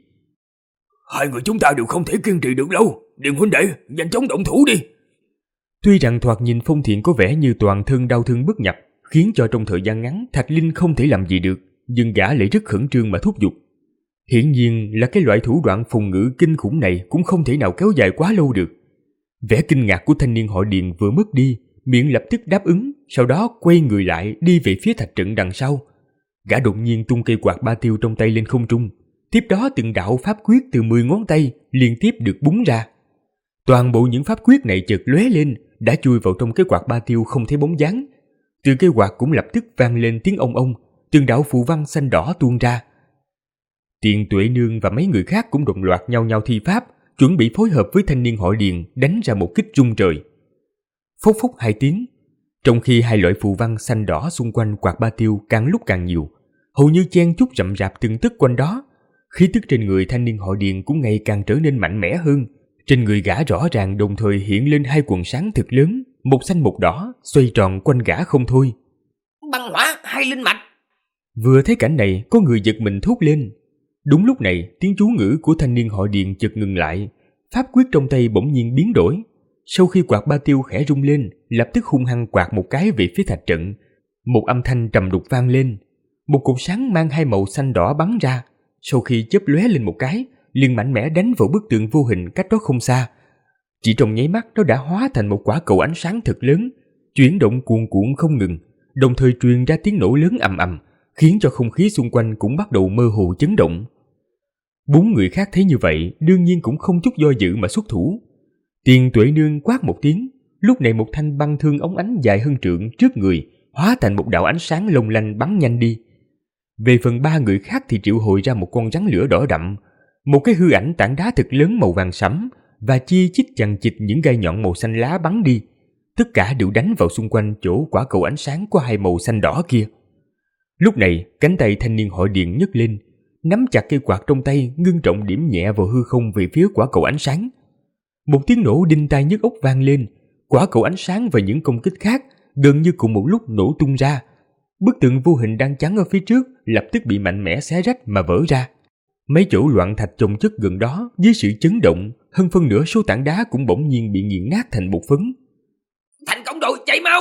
2 người chúng ta đều không thể kiên trì được lâu, Điền huynh đệ, nhanh chóng động thủ đi. Tuy rằng thoạt nhìn Phong Thiền có vẻ như toàn thân đau thương bất nhập, khiến cho trong thời gian ngắn Thạch Linh không thể làm gì được, nhưng gã lại rất khẩn trương mà thúc giục. Hiển nhiên là cái loại thủ đoạn phòng ngự kinh khủng này cũng không thể nào kéo dài quá lâu được. Vẻ kinh ngạc của thanh niên họ Điền vừa mất đi, miệng lập tức đáp ứng, sau đó quay người lại đi về phía thạch trận đằng sau. Gã đột nhiên tung cây quạt ba tiêu trong tay lên không trung, tiếp đó từng đạo pháp quyết từ 10 ngón tay liên tiếp được búng ra. Toàn bộ những pháp quyết này chợt lóe lên, đã chui vào trong cái quạt ba tiêu không thấy bóng dáng. Từ cái quạt cũng lập tức vang lên tiếng ông ông, từng đạo phù văn xanh đỏ tuôn ra. Tiền Tuệ Nương và mấy người khác cũng đồng loạt nhau nhau thi pháp, chuẩn bị phối hợp với thanh niên họ Điền đánh ra một kích rung trời. Phốc phốc 2 tiếng, trong khi hai loại phù văn xanh đỏ xung quanh quạt ba tiêu càng lúc càng nhiều, hầu như chen chúc rậm rạp từng tấc quanh đó. Khí tức trên người thanh niên họ Điền cũng ngày càng trở nên mạnh mẽ hơn. Trên người gã rõ ràng đồng thời hiện lên 2 quần sáng thực lớn, một xanh một đỏ, xoay tròn quanh gã không thôi. Băng hỏa 2 linh mạch. Vừa thấy cảnh này, có người giật mình thốt lên. Đúng lúc này, tiếng chú ngữ của thanh niên họ Điền chợt ngừng lại, pháp quyết trong tay bỗng nhiên biến đổi. Sau khi quạt ba tiêu khẽ rung lên, lập tức hung hăng quạt một cái về phía thạch trận. Một âm thanh trầm đục vang lên, một cột sáng mang 2 màu xanh đỏ bắn ra. Sau khi chớp lóe lên một cái, liền mạnh mẽ đánh vào bức tường vô hình cách đó không xa. Chỉ trong nháy mắt, nó đã hóa thành một quả cầu ánh sáng thật lớn, chuyển động cuồn cuộn không ngừng, đồng thời truyền ra tiếng nổ lớn ầm ầm, khiến cho không khí xung quanh cũng bắt đầu mơ hồ chấn động. 4 người khác thấy như vậy, đương nhiên cũng không chút do dự mà xuất thủ. Tiền Tuệ Nương quát một tiếng, lúc này một thanh băng thương óng ánh dài hơn trượng trước người hóa thành một đạo ánh sáng long lanh bắn nhanh đi. Về phần 3 người khác thì triệu hồi ra một con rắn lửa đỏ đậm, một cái hư ảnh tảng đá thật lớn màu vàng sẫm và chi chít chằng chịt những gai nhọn màu xanh lá bắn đi. Tất cả đều đánh vào xung quanh chỗ quả cầu ánh sáng có 2 màu xanh đỏ kia. Lúc này, cánh tay thanh niên họ Điền nhấc lên, nắm chặt cây quạt trong tay, ngưng trọng điểm nhẹ vào hư không về phía quả cầu ánh sáng. Một tiếng nổ đinh tai nhức óc vang lên, quả cầu ánh sáng và những công kích khác gần như cùng một lúc nổ tung ra. Bức tường vô hình đang chắn ở phía trước lập tức bị mạnh mẽ xé rách mà vỡ ra. Mấy chỗ loạn thạch chồng chất gần đó dưới sự chấn động, hơn phân nửa số tảng đá cũng bỗng nhiên bị nghiền nát thành bột phấn. Thành công rồi, chạy mau!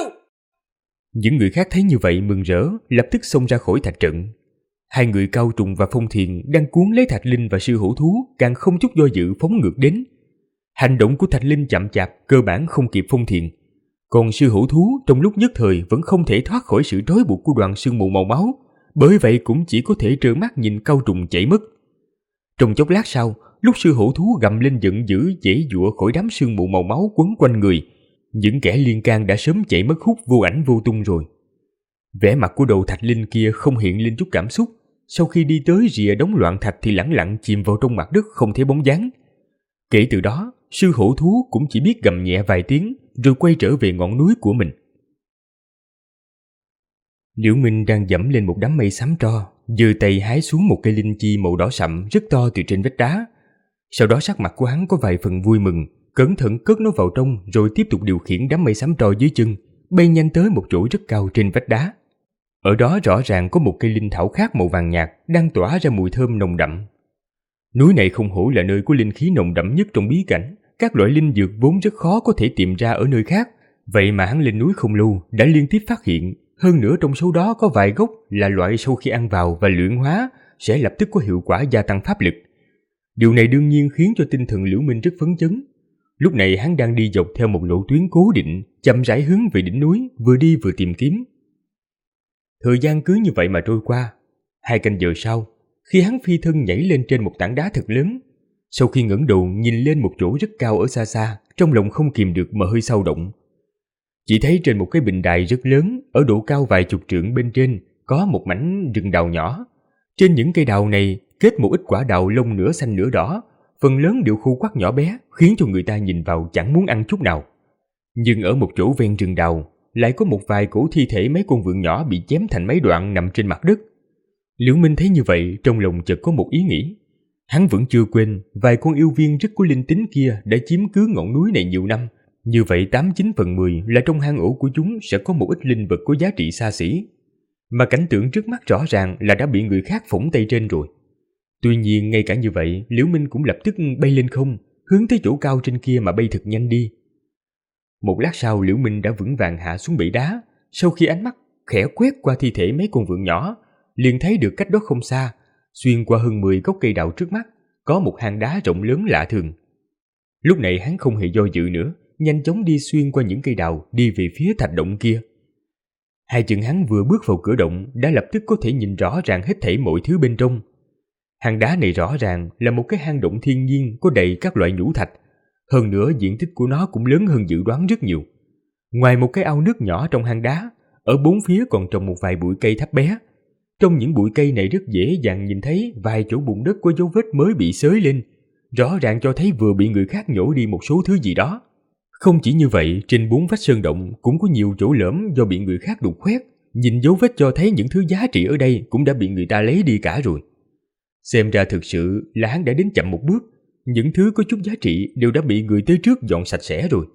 Những người khác thấy như vậy mừng rỡ, lập tức xông ra khỏi thạch trận. 2 người Cao Trùng và Phong Thiền đang cuốn lấy Thạch Linh và sư hổ thú, càng không chút do dự phóng ngược đến. Hành động của Thạch Linh chậm chạp, cơ bản không kịp Phong Thiền. Còn sư hổ thú trong lúc nhất thời vẫn không thể thoát khỏi sự trói buộc của đoàn sương mù màu máu, bởi vậy cũng chỉ có thể trơ mắt nhìn Cao Trùng chạy mất. Trong chốc lát sau, lúc sư hổ thú gầm lên giận dữ giãy giụa khỏi đám sương mù màu máu quấn quanh người, những kẻ liên can đã sớm chạy mất hút vô ảnh vô tung rồi. Vẻ mặt của đầu Thạch Linh kia không hiện lên chút cảm xúc, sau khi đi tới rìa đống loạn thạch thì lẳng lặng chìm vào trong mặt đất không thấy bóng dáng. Kể từ đó, sư hổ thú cũng chỉ biết gầm nhẹ vài tiếng rồi quay trở về ngọn núi của mình. Liễu Minh đang dẫm lên một đám mây xám tro, giơ tay hái xuống một cây linh chi màu đỏ sậm rất to từ trên vách đá. Sau đó sắc mặt của hắn có vài phần vui mừng, cẩn thận cất nó vào trong rồi tiếp tục điều khiển đám mây xám tro dưới chân, bay nhanh tới một chỗ rất cao trên vách đá. Ở đó rõ ràng có một cây linh thảo khác màu vàng nhạt đang tỏa ra mùi thơm nồng đậm. Núi này không hổ là nơi có linh khí nồng đậm nhất trong bí cảnh, các loại linh dược vốn rất khó có thể tìm ra ở nơi khác, vậy mà hắn lên núi không lâu đã liên tiếp phát hiện, hơn nữa trong số đó có vài gốc là loại sau khi ăn vào và luyện hóa sẽ lập tức có hiệu quả gia tăng pháp lực. Điều này đương nhiên khiến cho tinh thần Liễu Minh rất phấn chấn. Lúc này hắn đang đi dọc theo một lộ tuyến cố định, chậm rãi hướng về đỉnh núi, vừa đi vừa tìm kiếm. Thời gian cứ như vậy mà trôi qua. 2 canh giờ sau, khi hắn phi thân nhảy lên trên một tảng đá thật lớn, sau khi ngẩng đầu nhìn lên một chỗ rất cao ở xa xa, trong lòng không kìm được mà hơi xao động. Chỉ thấy trên một cái bình đài rất lớn, ở độ cao vài chục trượng bên trên, có một mảnh rừng đào nhỏ. Trên những cây đào này kết một ít quả đào lông nửa xanh nửa đỏ, phần lớn đều khô quắt nhỏ bé, khiến cho người ta nhìn vào chẳng muốn ăn chút nào. Nhưng ở một chỗ ven rừng đào, lại có một vài cỗ thi thể mấy con vượn nhỏ bị chém thành mấy đoạn nằm trên mặt đất. Liễu Minh thấy như vậy, trong lòng chợt có một ý nghĩ. Hắn vẫn chưa quên vài con yêu viên rất có linh tính kia đã chiếm cứ ngọn núi này nhiều năm. Như vậy 89 phần 10 là trong hang ổ của chúng sẽ có một ít linh vật có giá trị xa xỉ. Mà cảnh tượng trước mắt rõ ràng là đã bị người khác phỏng tay trên rồi. Tuy nhiên ngay cả như vậy, Liễu Minh cũng lập tức bay lên không, hướng tới chỗ cao trên kia mà bay thật nhanh đi. Một lát sau, Liễu Minh đã vững vàng hạ xuống bệ đá. Sau khi ánh mắt khẽ quét qua thi thể mấy con vượn nhỏ, liền thấy được cách đó không xa, xuyên qua hơn 10 gốc cây đào trước mắt, có một hang đá rộng lớn lạ thường. Lúc này hắn không hề do dự nữa, nhanh chóng đi xuyên qua những cây đào, đi về phía thạch động kia. Hai chân hắn vừa bước vào cửa động đã lập tức có thể nhìn rõ ràng hết thảy mọi thứ bên trong. Hang đá này rõ ràng là một cái hang động thiên nhiên có đầy các loại nhũ thạch. Hơn nữa diện tích của nó cũng lớn hơn dự đoán rất nhiều. Ngoài một cái ao nước nhỏ trong hang đá, ở bốn phía còn trồng một vài bụi cây thấp bé. Trong những bụi cây này rất dễ dàng nhìn thấy vài chỗ bùn đất có dấu vết mới bị xới lên, rõ ràng cho thấy vừa bị người khác nhổ đi một số thứ gì đó. Không chỉ như vậy, trên bốn vách sơn động cũng có nhiều chỗ lõm do bị người khác đục khoét. Nhìn dấu vết cho thấy những thứ giá trị ở đây cũng đã bị người ta lấy đi cả rồi. Xem ra thực sự là hắn đã đến chậm một bước. Những thứ có chút giá trị đều đã bị người tới trước dọn sạch sẽ rồi.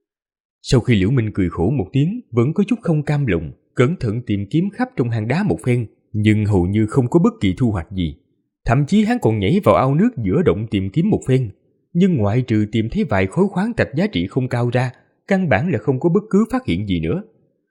Sau khi Liễu Minh cười khổ một tiếng, vẫn có chút không cam lòng, cẩn thận tìm kiếm khắp trong hang đá một phen, nhưng hầu như không có bất kỳ thu hoạch gì. Thậm chí hắn còn nhảy vào ao nước giữa động tìm kiếm một phen, nhưng ngoại trừ tìm thấy vài khối khoáng thạch giá trị không cao ra, căn bản là không có bất cứ phát hiện gì nữa.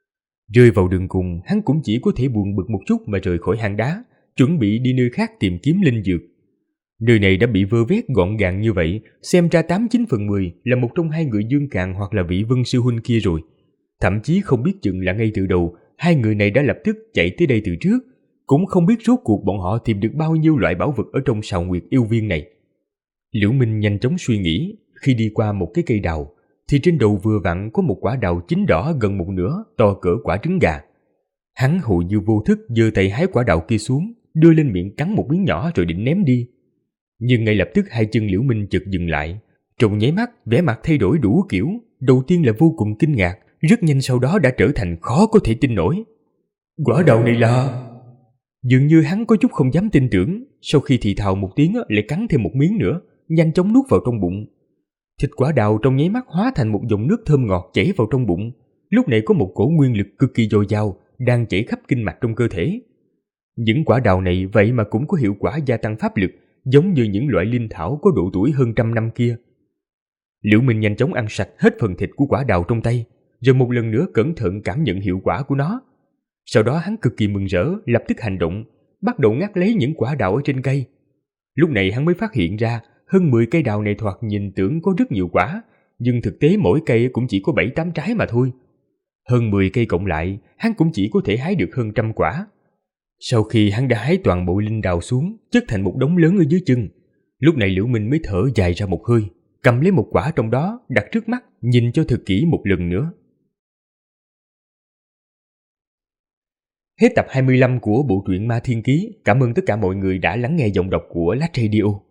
Rơi vào đường cùng, hắn cũng chỉ có thể buồn bực một chút mà rời khỏi hang đá, chuẩn bị đi nơi khác tìm kiếm linh dược. Nơi này đã bị vơ vét gọn gàng như vậy, xem ra 89/10 là một trong hai người Dương Càn hoặc là vị Vân sư huynh kia rồi. Thậm chí không biết chừng là ngay từ đầu, hai người này đã lập tức chạy tới đây từ trước, cũng không biết rốt cuộc bọn họ tìm được bao nhiêu loại bảo vật ở trong Sào Nguyệt yêu viên này. Liễu Minh nhanh chóng suy nghĩ, khi đi qua một cái cây đào, thì trên đầu vừa vặn có một quả đào chín đỏ gần một nửa, to cỡ quả trứng gà. Hắn hù như vô thức giơ tay hái quả đào kia xuống, đưa lên miệng cắn một miếng nhỏ rồi định ném đi. Nhưng ngay lập tức hai chân Liễu Minh chợt dừng lại, trong nháy mắt vẻ mặt thay đổi đủ kiểu. Đầu tiên là vô cùng kinh ngạc, rất nhanh sau đó đã trở thành khó có thể tin nổi. Quả đào này là... Dường như hắn có chút không dám tin tưởng, sau khi thì thào một tiếng lại cắn thêm một miếng nữa, nhanh chóng nuốt vào trong bụng. Thịt quả đào trong nháy mắt hóa thành một dòng nước thơm ngọt chảy vào trong bụng. Lúc này có một cổ nguyên lực cực kỳ dồi dào đang chảy khắp kinh mạch trong cơ thể. Những quả đào này vậy mà cũng có hiệu quả gia tăng pháp lực, giống như những loại linh thảo có độ tuổi hơn 100 năm kia. Liễu Minh nhanh chóng ăn sạch hết phần thịt của quả đào trong tay, rồi một lần nữa cẩn thận cảm nhận hiệu quả của nó. Sau đó hắn cực kỳ mừng rỡ, lập tức hành động, bắt đầu ngắt lấy những quả đào ở trên cây. Lúc này hắn mới phát hiện ra, hơn 10 cây đào này thoạt nhìn tưởng có rất nhiều quả, nhưng thực tế mỗi cây cũng chỉ có 7-8 trái mà thôi. Hơn 10 cây cộng lại, hắn cũng chỉ có thể hái được hơn 100 quả. Sau khi hắn đã hái toàn bộ linh đào xuống, chất thành một đống lớn ở dưới chân, lúc này Liễu Minh mới thở dài ra một hơi, cầm lấy một quả trong đó, đặt trước mắt, nhìn cho thật kỹ một lần nữa. Hết tập 25 của bộ truyện Ma Thiên Ký. Cảm ơn tất cả mọi người đã lắng nghe giọng đọc của Lát Radio.